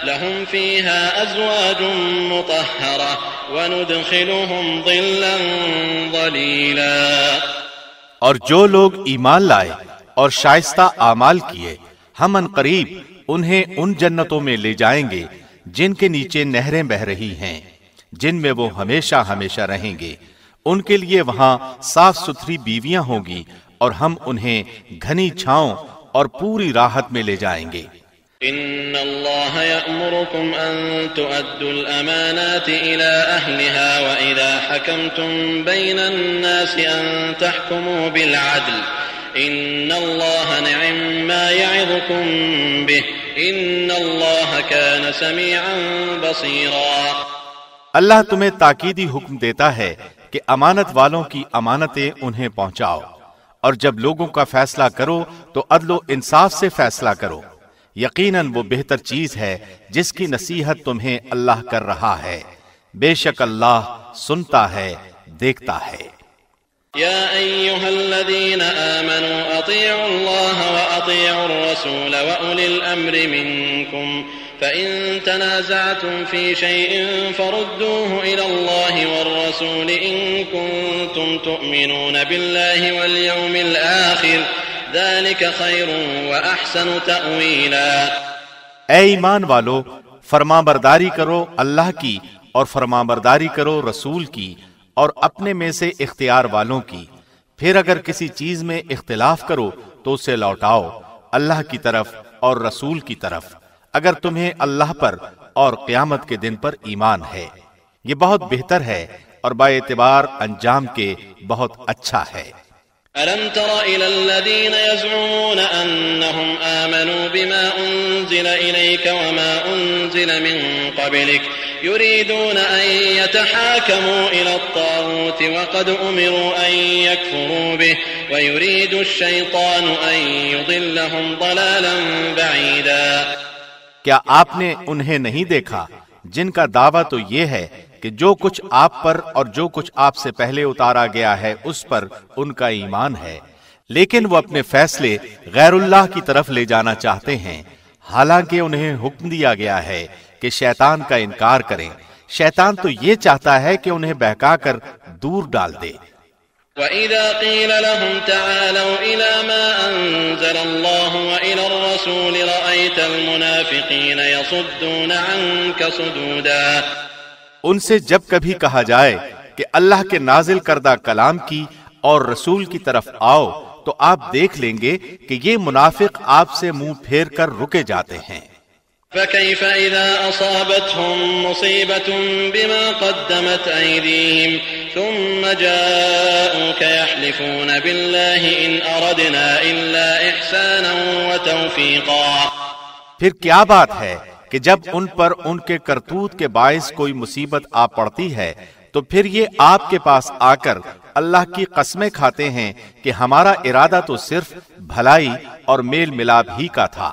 لهم فيها أزواج مطهرة وندخلهم ظلا ظليلا۔ اور جو لوگ ایمان لائے اور شائستہ اعمال کیے ہم ان قریب انہیں ان جنتوں میں لے جائیں گے جن کے نیچے نہریں بہ رہی ہیں، جن میں وہ ہمیشہ ہمیشہ رہیں گے۔ ان کے لیے وہاں صاف ستھری بیویاں ہوں گی اور ہم انہیں گھنی چھاؤں اور پوری راحت میں لے جائیں گے۔ ان اللہ یأمرکم ان تؤدوا الامانات الى اہلها واذا حکمتم بین الناس ان تحکموا بالعدل ان اللہ نعم ما یعظکم به ان اللہ کان سمیعا بصیرا۔ اللہ تمہیں تاکیدی حکم دیتا ہے کہ امانت والوں کی امانتیں انہیں پہنچاؤ، اور جب لوگوں کا فیصلہ کرو تو عدل و انصاف سے فیصلہ کرو، یقیناً وہ بہتر چیز ہے جس کی نصیحت تمہیں اللہ کر رہا ہے، بے شک اللہ سنتا ہے دیکھتا ہے۔ یا ایہا الذین آمنوا اطیعوا اللہ واطیعوا الرسول واولی الامر منکم فإن تنازعتم في شيء فردوه إلى الله والرسول إن كنتم تؤمنون بالله واليوم الآخر ذلك خير وأحسن تأويلا۔ اے ایمان والو، فرما برداری کرو اللہ کی اور فرما برداری کرو رسول کی اور اپنے میں سے اختیار والوں کی، پھر اگر کسی چیز میں اختلاف کرو تو اسے لوٹاؤ اللہ کی طرف اور رسول کی طرف اگر تمہیں اللہ پر اور قیامت کے دن پر ایمان ہے، یہ بہت بہتر ہے اور با اعتبار انجام کے بہت اچھا ہے۔ ألم تر إلى الذين يزعمون أنهم آمنوا بما أنزل إليك وما أنزل من قبلك يريدون أن يتحاكموا إلى الطاغوت وقد أمروا أن يكفروا به ويريد الشيطان أن يضلهم ضلالا بعيدا۔ کیا آپ نے انہیں نہیں دیکھا جن کا دعویٰ تو یہ ہے کہ جو کچھ آپ پر اور جو کچھ آپ سے پہلے اتارا گیا ہے اس پر ان کا ایمان ہے، لیکن وہ اپنے فیصلے غیر اللہ کی طرف لے جانا چاہتے ہیں، حالانکہ انہیں حکم دیا گیا ہے کہ شیطان کا انکار کریں۔ شیطان تو یہ چاہتا ہے کہ انہیں بہکا کر دور ڈال دے۔ وَإِذَا قِيلَ لَهُمْ تَعَالَوْا إِلَى مَا أَنزَلَ اللَّهُ وَإِلَى الرَّسُولِ رَأَيْتَ الْمُنَافِقِينَ يَصُدُّونَ عَنكَ صُدُودًا۔ ان سے جب کبھی کہا جائے کہ اللہ کے نازل کردہ کلام کی اور رسول کی طرف آؤ تو آپ دیکھ لیں گے کہ یہ منافق آپ سے منہ پھیر کر رکے جاتے ہیں۔ فكيف إذا أصابتهم مصيبة بما قدمت أيديهم ثم جاءوك يحلفون بالله إن أردنا إلا إحسانا وتوفيقا۔ پھر کیا بات ہے کہ جب ان پر ان کے کرتوت کے باعث کوئی مصیبت آ پڑتی ہے تو پھر یہ آپ کے پاس آ کر اللہ کی قسمیں کھاتے ہیں کہ ہمارا ارادہ تو صرف بھلائی اور میل ملاپ ہی کا تھا۔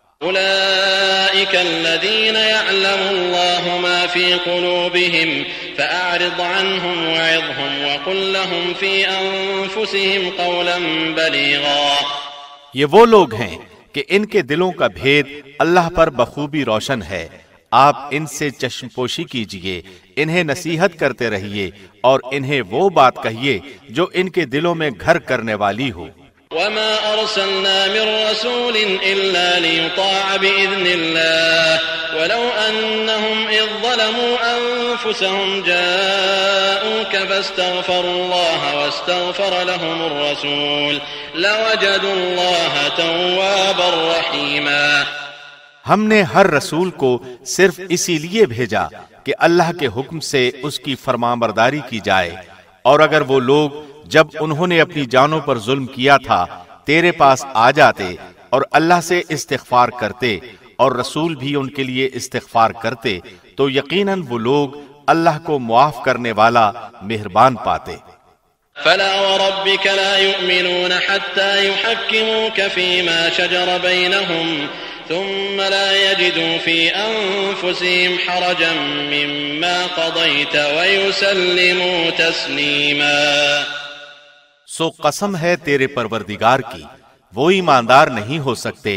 أولئك الذين يعلم الله ما في قلوبهم فأعرض عنهم وعظهم وقل لهم في أنفسهم قولا بليغا۔ یہ وہ لوگ ہیں کہ ان کے دلوں کا بھید اللہ پر بخوبی روشن ہے، آپ ان سے چشم پوشی کیجئے، انہیں نصیحت کرتے رہیے اور انہیں وہ بات کہیے جو ان کے دلوں میں گھر کرنے والی ہو۔ وما أرسلنا من رسول إلا ليطاع بإذن الله ولو أنهم إذ ظلموا أنفسهم جاءوك فاستغفروا الله واستغفر لهم الرسول لوجدوا الله توابا رحيما۔ ہم نے ہر رسول کو صرف اسی لیے بھیجا کہ اللہ کے حکم سے اس کی فرمانبرداری کی جائے، اور اگر وہ لوگ جب انہوں نے اپنی جانوں پر ظلم کیا تھا تیرے پاس آ جاتے اور اللہ سے استغفار کرتے اور رسول بھی ان کے لیے استغفار کرتے تو یقیناً وہ لوگ اللہ کو معاف کرنے والا مہربان پاتے۔ فلا وربك لا يؤمنون حتى يحكموك فيما شجر بينهم ثم لا يجدوا في أنفسهم حرجا مما قضيت ويسلموا تسليما۔ سو قسم ہے تیرے پروردگار کی، وہ ایماندار نہیں ہو سکتے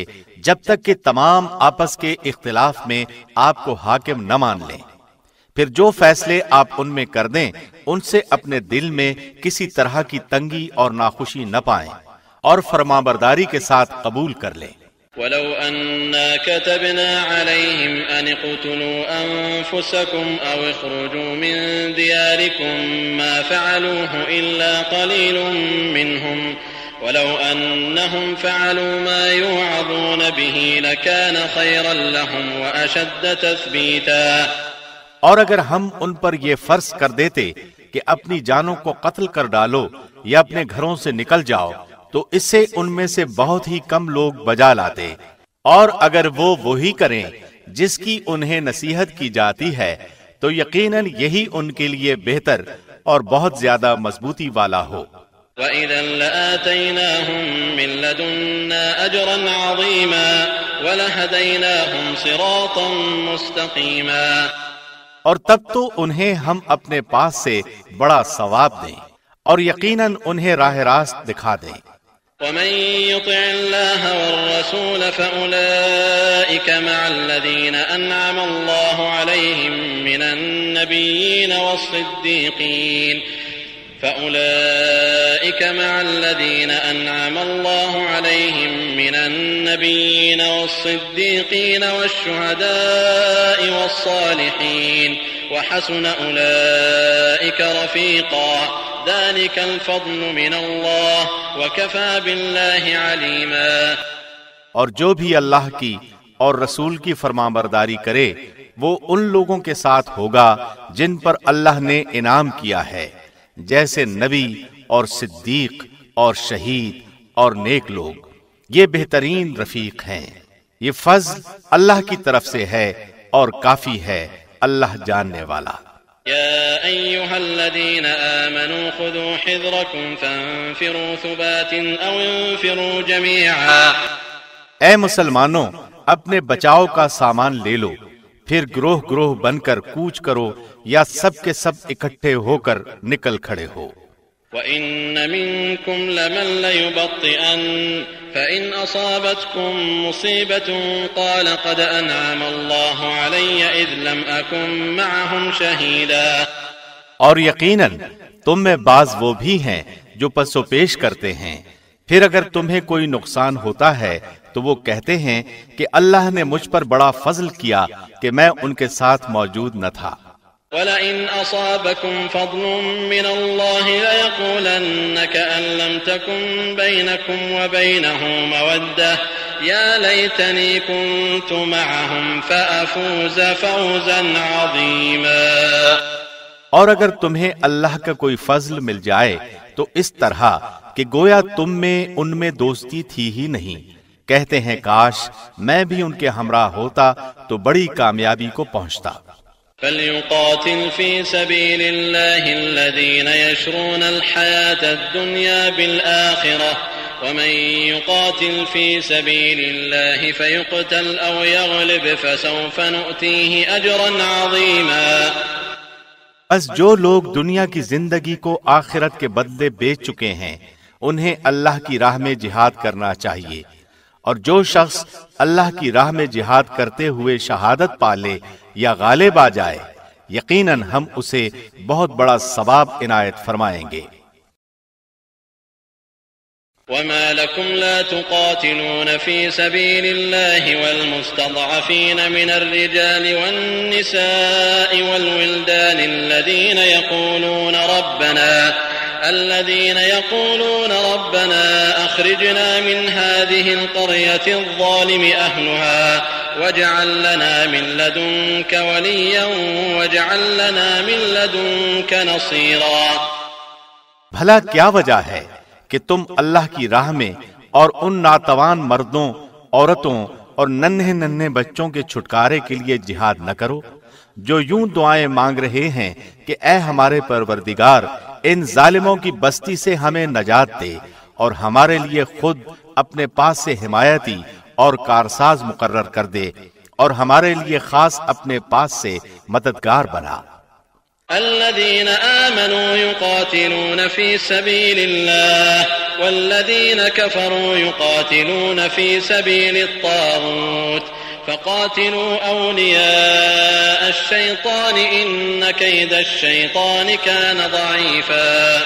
جب تک کہ تمام آپس کے اختلاف میں آپ کو حاکم نہ مان لیں۔ پھر جو فیصلے آپ ان میں کر دیں ان سے اپنے دل میں کسی طرح کی تنگی اور ناخوشی نہ پائیں اور فرمانبرداری کے ساتھ قبول کر لیں۔ وَلَوْ أَنَّا كَتَبْنَا عَلَيْهِمْ أَنِ اقْتُلُوا أَنفُسَكُمْ أَوْ اخْرُجُوا مِنْ دِيَارِكُمْ مَا فَعَلُوهُ إِلَّا قَلِيلٌ مِّنْهُمْ وَلَوْ أَنَّهُمْ فَعَلُوا مَا يُوعَظُونَ بِهِ لَكَانَ خَيْرًا لَهُمْ وَأَشَدَّ تَثْبِيتًا۔ اور اگر ہم ان پر یہ فرض کر دیتے کہ اپنی جانوں کو قتل کر ڈالو یا اپنے گھروں سے نکل جاؤ تو اس سے ان میں سے بہت ہی کم لوگ بجا لاتے، اور اگر وہ وہی کریں جس کی انہیں نصیحت کی جاتی ہے تو یقیناً یہی ان کے لیے بہتر اور بہت زیادہ مضبوطی والا ہو۔ وَإِذًا لَآتَيْنَاهُمْ مِن لَّدُنَّا أَجْرًا عَظِيمًا وَلَهَدَيْنَاهُمْ صِرَاطًا مُّسْتَقِيمًا۔ اور تب تو انہیں ہم اپنے پاس سے بڑا ثواب دیں اور یقیناً انہیں راہ راست دکھا دیں۔ وَمَن يُطِعِ اللَّهَ وَالرَّسُولَ فَأُولَئِكَ مَعَ الَّذِينَ أَنْعَمَ اللَّهُ عَلَيْهِم مِّنَ النَّبِيِّينَ وَالصِّدِّيقِينَ فأولئك مع الذين أنعم الله عليهم من النبيين والصديقين والشهداء والصالحين وحسن أولئك رفيقا ذلك الفضل من الله وكفى بالله عليما۔ اور جو بھی اللہ کی اور رسول کی فرمانبرداری کرے وہ ان لوگوں کے ساتھ ہوگا جن پر اللہ نے انعام کیا ہے، جیسے نبی اور صدیق اور شہید اور نیک لوگ، یہ بہترین رفیق ہیں۔ یہ فضل اللہ کی طرف سے ہے اور کافی ہے اللہ جاننے والا۔ يا أيها الذين آمنوا خذوا حذركم فانفروا ثبات أو انفروا جميعا۔ اے مسلمانوں، اپنے بچاؤ کا سامان لے لو، پھر گروہ گروہ بن کر کوچ کرو یا سب کے سب اکٹھے ہو کر نکل کھڑے ہو۔ وَإِنَّ مِنكُمْ لَمَن لَّيُبَطِّئَنَّ فَإِنْ أَصَابَتْكُم مُّصِيبَةٌ قَالَ قَدْ أَنْعَمَ اللَّهُ عَلَيَّ إِذْ لَمْ أَكُن مَّعَهُمْ شَهِيدًا۔ اور یقیناً تم میں بعض وہ بھی ہیں جو پس و پیش کرتے ہیں، پھر اگر تمہیں کوئی نقصان ہوتا ہے تو وہ کہتے ہیں کہ اللہ نے مجھ پر بڑا فضل کیا کہ میں ان کے ساتھ موجود نہ تھا۔ وَلَئِنْ أَصَابَكُمْ فَضْلٌ مِّنَ اللَّهِ لَيَقُولَنَّ كَأَن لَّمْ تَكُن بَيْنَكُمْ وَبَيْنَهُ مَوَدَّةٌ يَا لَيْتَنِي كُنتُ مَعَهُمْ فَأَفُوزَ فَوْزًا عَظِيمًا۔ اور اگر تمہیں اللہ کا کوئی فضل مل جائے تو اس طرح کہ گویا تم میں ان میں دوستی تھی ہی نہیں، کہتے ہیں کاش میں بھی ان کے ہمراہ ہوتا تو بڑی کامیابی کو پہنچتا۔ فَلْيُقَاتِلْ فِي سَبِيلِ اللَّهِ الَّذِينَ يَشْرُونَ الْحَيَاةَ الدُّنْيَا بِالْآخِرَةِ وَمَن يُقَاتِلْ فِي سَبِيلِ اللَّهِ فَيُقْتَلْ أَوْ يَغْلِبْ فَسَوْفَ نُؤْتِيهِ أَجْرًا عَظِيمًا۔ بس جو لوگ دنیا کی زندگی کو آخرت کے بدلے بیچ چکے ہیں انہیں اللہ کی راہ میں جہاد کرنا چاہیے، اور جو شخص اللہ کی راہ میں جہاد کرتے ہوئے شہادت پالے یا غالب آ جائے یقیناً ہم اسے بہت بڑا ثواب عنایت فرمائیں گے۔ وما لكم لا تقاتلون في سبيل الله والمستضعفين من الرجال والنساء والولدان الذين يقولون ربنا الذين يقولون ربنا أخرجنا من هذه القرية الظالم أهلها واجعل لنا من لدنك وليا واجعل لنا من لدنك نصيرا۔ بھلا کیا وجہ ہے کہ تم اللہ کی راہ میں اور ان ناتوان مردوں، عورتوں اور ننھے ننھے بچوں کے چھٹکارے کے لیے جہاد نہ کرو جو یوں دعائیں مانگ رہے ہیں کہ اے ہمارے پروردگار ان ظالموں کی بستی سے ہمیں نجات دے اور ہمارے لیے خود اپنے پاس سے حمایتی اور کارساز مقرر کر دے اور ہمارے لیے خاص اپنے پاس سے مددگار بنا۔ الذين آمنوا يقاتلون في سبيل الله والذين كفروا يقاتلون في سبيل الطاغوت فقاتلوا أولياء الشيطان إن كيد الشيطان كان ضعيفا۔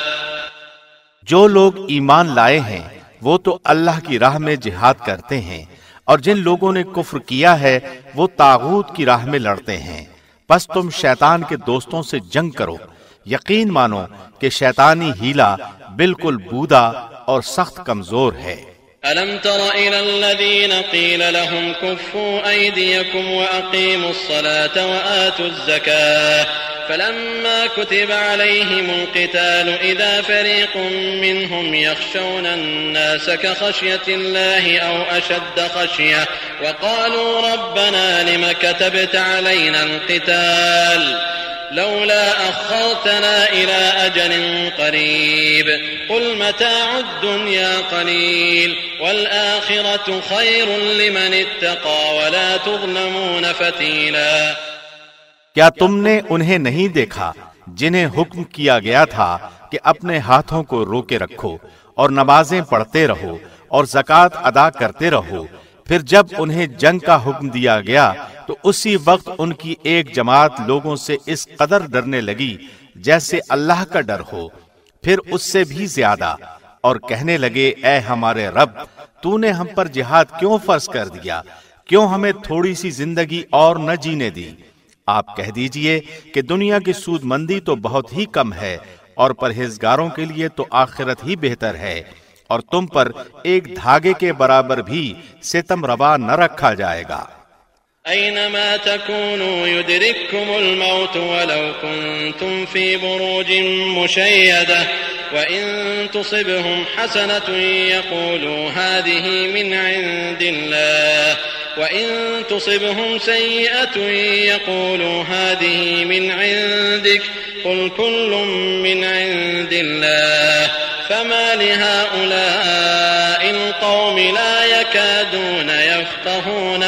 جو لوگ ایمان لائے ہیں وہ تو اللہ کی راہ میں جہاد کرتے ہیں، اور جن لوگوں نے کفر کیا ہے وہ طاغوت کی راہ میں لڑتے ہیں، پس تم شیطان کے دوستوں سے جنگ کرو۔ یقین مانو کہ شیطانی ہیلا بالکل بودا اور سخت کمزور ہے۔ ألم تر إلى الذين قيل لهم كفوا أيديكم وأقيموا الصلاة وآتوا الزكاة فلما كتب عليهم القتال إذا فريق منهم يخشون الناس كخشية الله أو أشد خشية وقالوا ربنا لم كتبت علينا القتال لولا أخرتنا إلى أجل قريب قل متاع الدنيا قليل والآخرة خير لمن اتقى ولا تظلمون فتيلا۔ کیا تم نے انہیں نہیں دیکھا جنہیں حکم کیا گیا تھا کہ اپنے ہاتھوں کو روکے رکھو اور نمازیں پڑھتے رہو اور زکوٰۃ ادا کرتے رہو، پھر جب انہیں جنگ کا حکم دیا گیا تو اسی وقت ان کی ایک جماعت لوگوں سے اس قدر ڈرنے لگی جیسے اللہ کا ڈر ہو، پھر اس سے بھی زیادہ، اور کہنے لگے اے ہمارے رب، تو نے ہم پر جہاد کیوں فرض کر دیا، کیوں ہمیں تھوڑی سی زندگی اور نہ جینے دی؟ آپ کہہ دیجئے کہ دنیا کی سود مندی تو بہت ہی کم ہے، اور پرہیزگاروں کے لیے تو آخرت ہی بہتر ہے، اور تم پر ایک دھاگے کے برابر بھی ستم روا نہ رکھا جائے گا۔ أينما تكونوا يدرككم الموت ولو كنتم في بروج مشيدة وإن تصبهم حسنة يقولوا هذه من عند الله وإن تصبهم سيئة يقولوا هذه من عندك قل كل من عند الله فما لهؤلاء القوم لا يكادون يفقهون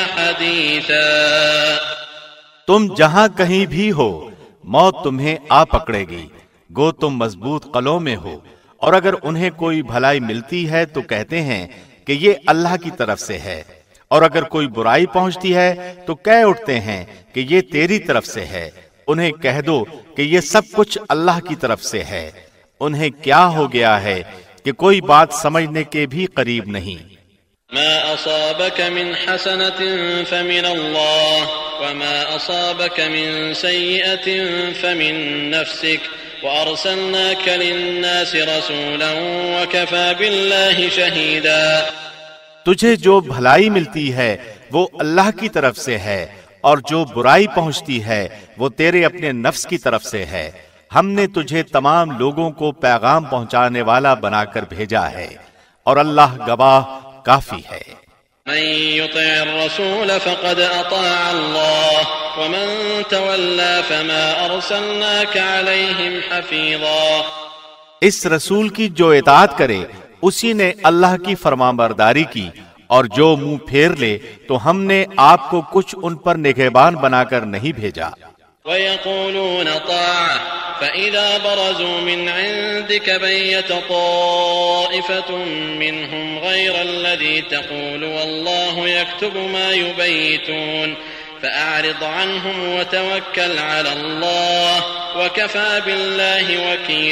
حديثا۔ تم جہاں کہیں بھی ہو موت تمہیں آ پکڑے گی، گو تم مضبوط قلعوں میں ہو، اور اگر انہیں کوئی بھلائی ملتی ہے تو کہتے ہیں کہ یہ اللہ کی طرف سے ہے، اور اگر کوئی برائی پہنچتی ہے تو کہہ اٹھتے ہیں کہ یہ تیری طرف سے ہے۔ انہیں کہہ دو کہ یہ سب کچھ اللہ کی طرف سے ہے۔ انہیں کیا ہو گیا ہے کہ کوئی بات سمجھنے کے بھی قریب نہیں۔ ما أصابك من حسنة فمن الله وما أصابك من سيئة فمن نفسك وأرسلناك للناس رسولا وكفى بالله شهيدا۔ تجھے جو بھلائی ملتی ہے وہ اللہ کی طرف سے ہے، اور جو برائی پہنچتی ہے وہ تیرے اپنے نفس کی طرف سے ہے۔ ہم نے تجھے تمام لوگوں کو پیغام پہنچانے والا بنا کر بھیجا ہے، اور اللہ گواہ کافی ہے۔ من يطع الرسول فقد اطاع الله ومن تولى فما ارسلناك عليهم حفيظا۔ اس رسول کی جو اطاعت کرے اسی نے اللہ کی فرمانبرداری کی، اور جو منہ پھیر لے تو ہم نے آپ کو کچھ ان پر نگہبان بنا کر نہیں بھیجا۔ وَيَقُولُونَ طَاعَةٌ فَإِذَا بَرَزُوا مِنْ عِنْدِكَ بَيَّتَ طَائِفَةٌ مِّنْهُمْ غَيْرَ الَّذِي تَقُولُ وَاللَّهُ يَكْتُبُ مَا يُبَيِّتُونَ فَأَعْرِضْ عَنْهُمْ وَتَوَكَّلْ عَلَى اللَّهِ وَكَفَى بِاللَّهِ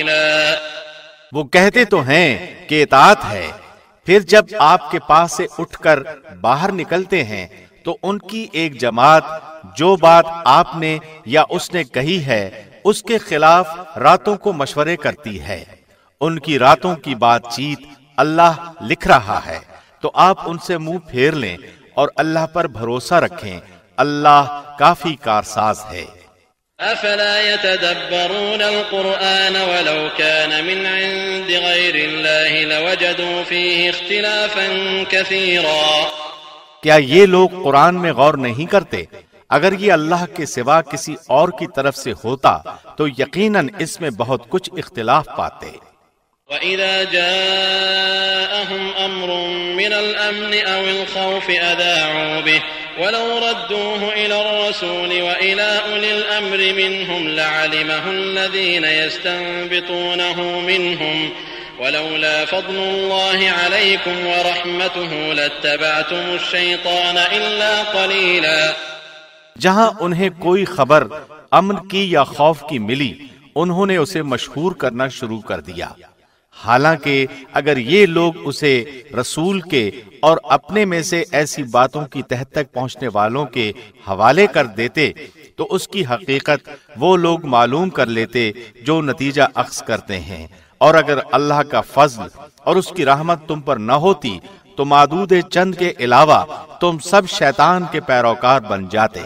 وَكِيلًا۔ وہ کہتے تو ہیں کہ اطاعت ہے، پھر جب آپ کے پاس سے اٹھ کر باہر نکلتے ہیں تو ان کی ایک جماعت جو بات آپ نے یا اس نے کہی ہے اس کے خلاف راتوں کو مشورے کرتی ہے، ان کی راتوں کی بات چیت اللہ لکھ رہا ہے، تو آپ ان سے منہ پھیر لیں اور اللہ پر بھروسہ رکھیں، اللہ کافی کارساز ہے۔ افلا يتدبرون القرآن ولو كان من عند غير الله لوجدوا فيه اختلافا كثيرا۔ کیا یہ لوگ قرآن میں غور نہیں کرتے؟ اگر یہ اللہ کے سوا کسی اور کی طرف سے ہوتا تو یقیناً اس میں بہت کچھ اختلاف پاتے۔ وَإِذَا جَاءَهُمْ أَمْرٌ مِّنَ الْأَمْنِ أَوِ الْخَوْفِ أَذَاعُوا بِهِ ولو ردوه إلى الرسول وإلى أولي الأمر منهم لعلمه الذين يستنبطونه منهم ولولا فضل الله عليكم ورحمته لاتبعتم الشيطان إلا قليلا۔ جہاں انہیں کوئی خبر امن کی یا خوف کی ملی انہوں نے اسے مشہور کرنا شروع کر دیا، حالانکہ اگر یہ لوگ اسے رسول کے اور اپنے میں سے ایسی باتوں کی تہ تک پہنچنے والوں کے حوالے کر دیتے تو اس کی حقیقت وہ لوگ معلوم کر لیتے جو نتیجہ اخذ کرتے ہیں، اور اگر اللہ کا فضل اور اس کی رحمت تم پر نہ ہوتی تو معدود چند کے علاوہ تم سب شیطان کے پیروکار بن جاتے۔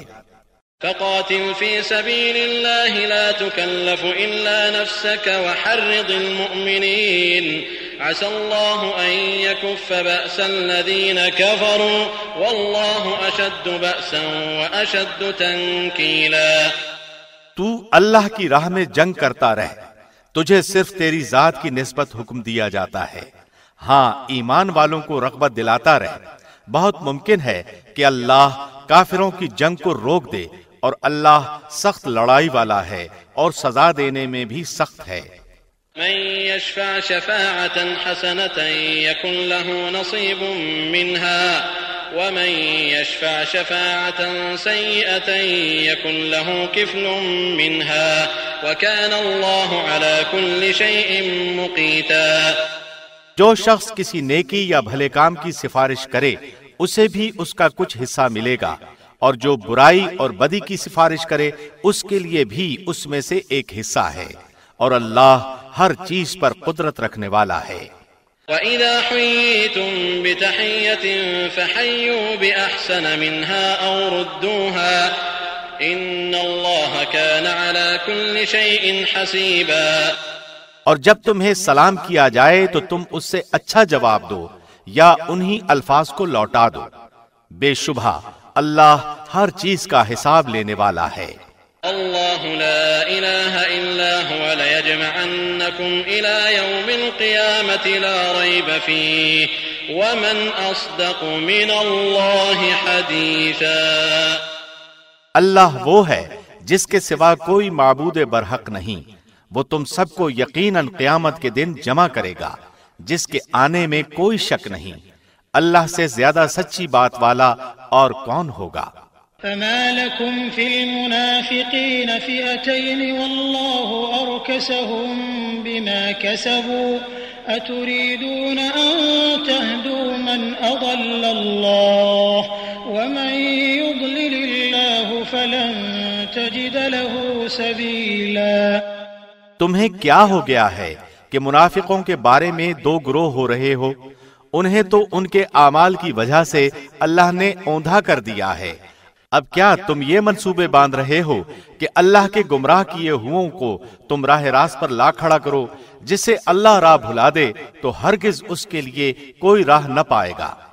فقاتل في سبيل الله لا تكلف إلا نفسك وحرض المؤمنين عسى الله أن يكف بأس الذين كفروا والله أشد بأسا وأشد تنكيلا۔ تو اللہ کی راہ میں جنگ کرتا رہ، تجھے صرف تیری ذات کی نسبت حکم دیا جاتا ہے، ہاں ایمان والوں کو رغبت دلاتا رہ، بہت ممکن ہے کہ اللہ کافروں کی جنگ کو روک دے، اور اللہ سخت لڑائی والا ہے اور سزا دینے میں بھی سخت ہے۔ من يشفع شفاعة حسنة يكن له نصيب منها ومن يشفع شفاعة سيئة يكن له كفل منها وكان الله على كل شيء مقيتا۔ جو شخص کسی نیکی یا بھلے کام کی سفارش کرے اسے بھی اس کا کچھ حصہ ملے گا، اور جو برائی اور بدی کی سفارش کرے اس کے لیے بھی اس میں سے ایک حصہ ہے، اور اللہ ہر چیز پر قدرت رکھنے والا ہے۔ وَإِذَا حُيِّيتُم بِتَحِيَّةٍ فَحَيُّوا بِأَحْسَنَ مِنْهَا أَوْ رُدُّوهَا إِنَّ اللَّهَ كَانَ عَلَى كُلِّ شَيْءٍ حَسِيبًا۔ اور جب تمہیں سلام کیا جائے تو تم اس سے اچھا جواب دو یا انہی الفاظ کو لوٹا دو، بے شبہ اللہ ہر چیز کا حساب لینے والا ہے۔ اللہ لا الہ الا هو لیجمعنکم الى یوم القیامت لا ریب فیہ ومن اصدق من اللہ حدیثا۔ اللہ وہ ہے جس کے سوا کوئی معبود برحق نہیں، وہ تم سب کو یقیناً قیامت کے دن جمع کرے گا، جس کے آنے میں کوئی شک نہیں۔ اللہ سے زیادہ سچی بات والا اور کون ہوگا؟ فما لكم في المنافقين فئتين والله أركسهم بما كسبوا أتريدون أن تهدوا من أضل الله ومن يضلل الله فلن تجد له سبيلا۔ تمہیں کیا ہو گیا ہے کہ منافقوں کے بارے میں دو گروہ ہو رہے ہو؟ انہیں تو ان کے اعمال کی وجہ سے اللہ نے اوندھا کر دیا ہے، اب کیا تم یہ منصوبے باندھ رہے ہو کہ اللہ کے گمراہ کیے ہوئوں کو تم راہ راست پر لا کھڑا کرو؟ جسے اللہ راہ بھلا دے تو ہرگز اس کے لیے کوئی راہ نہ پائے گا۔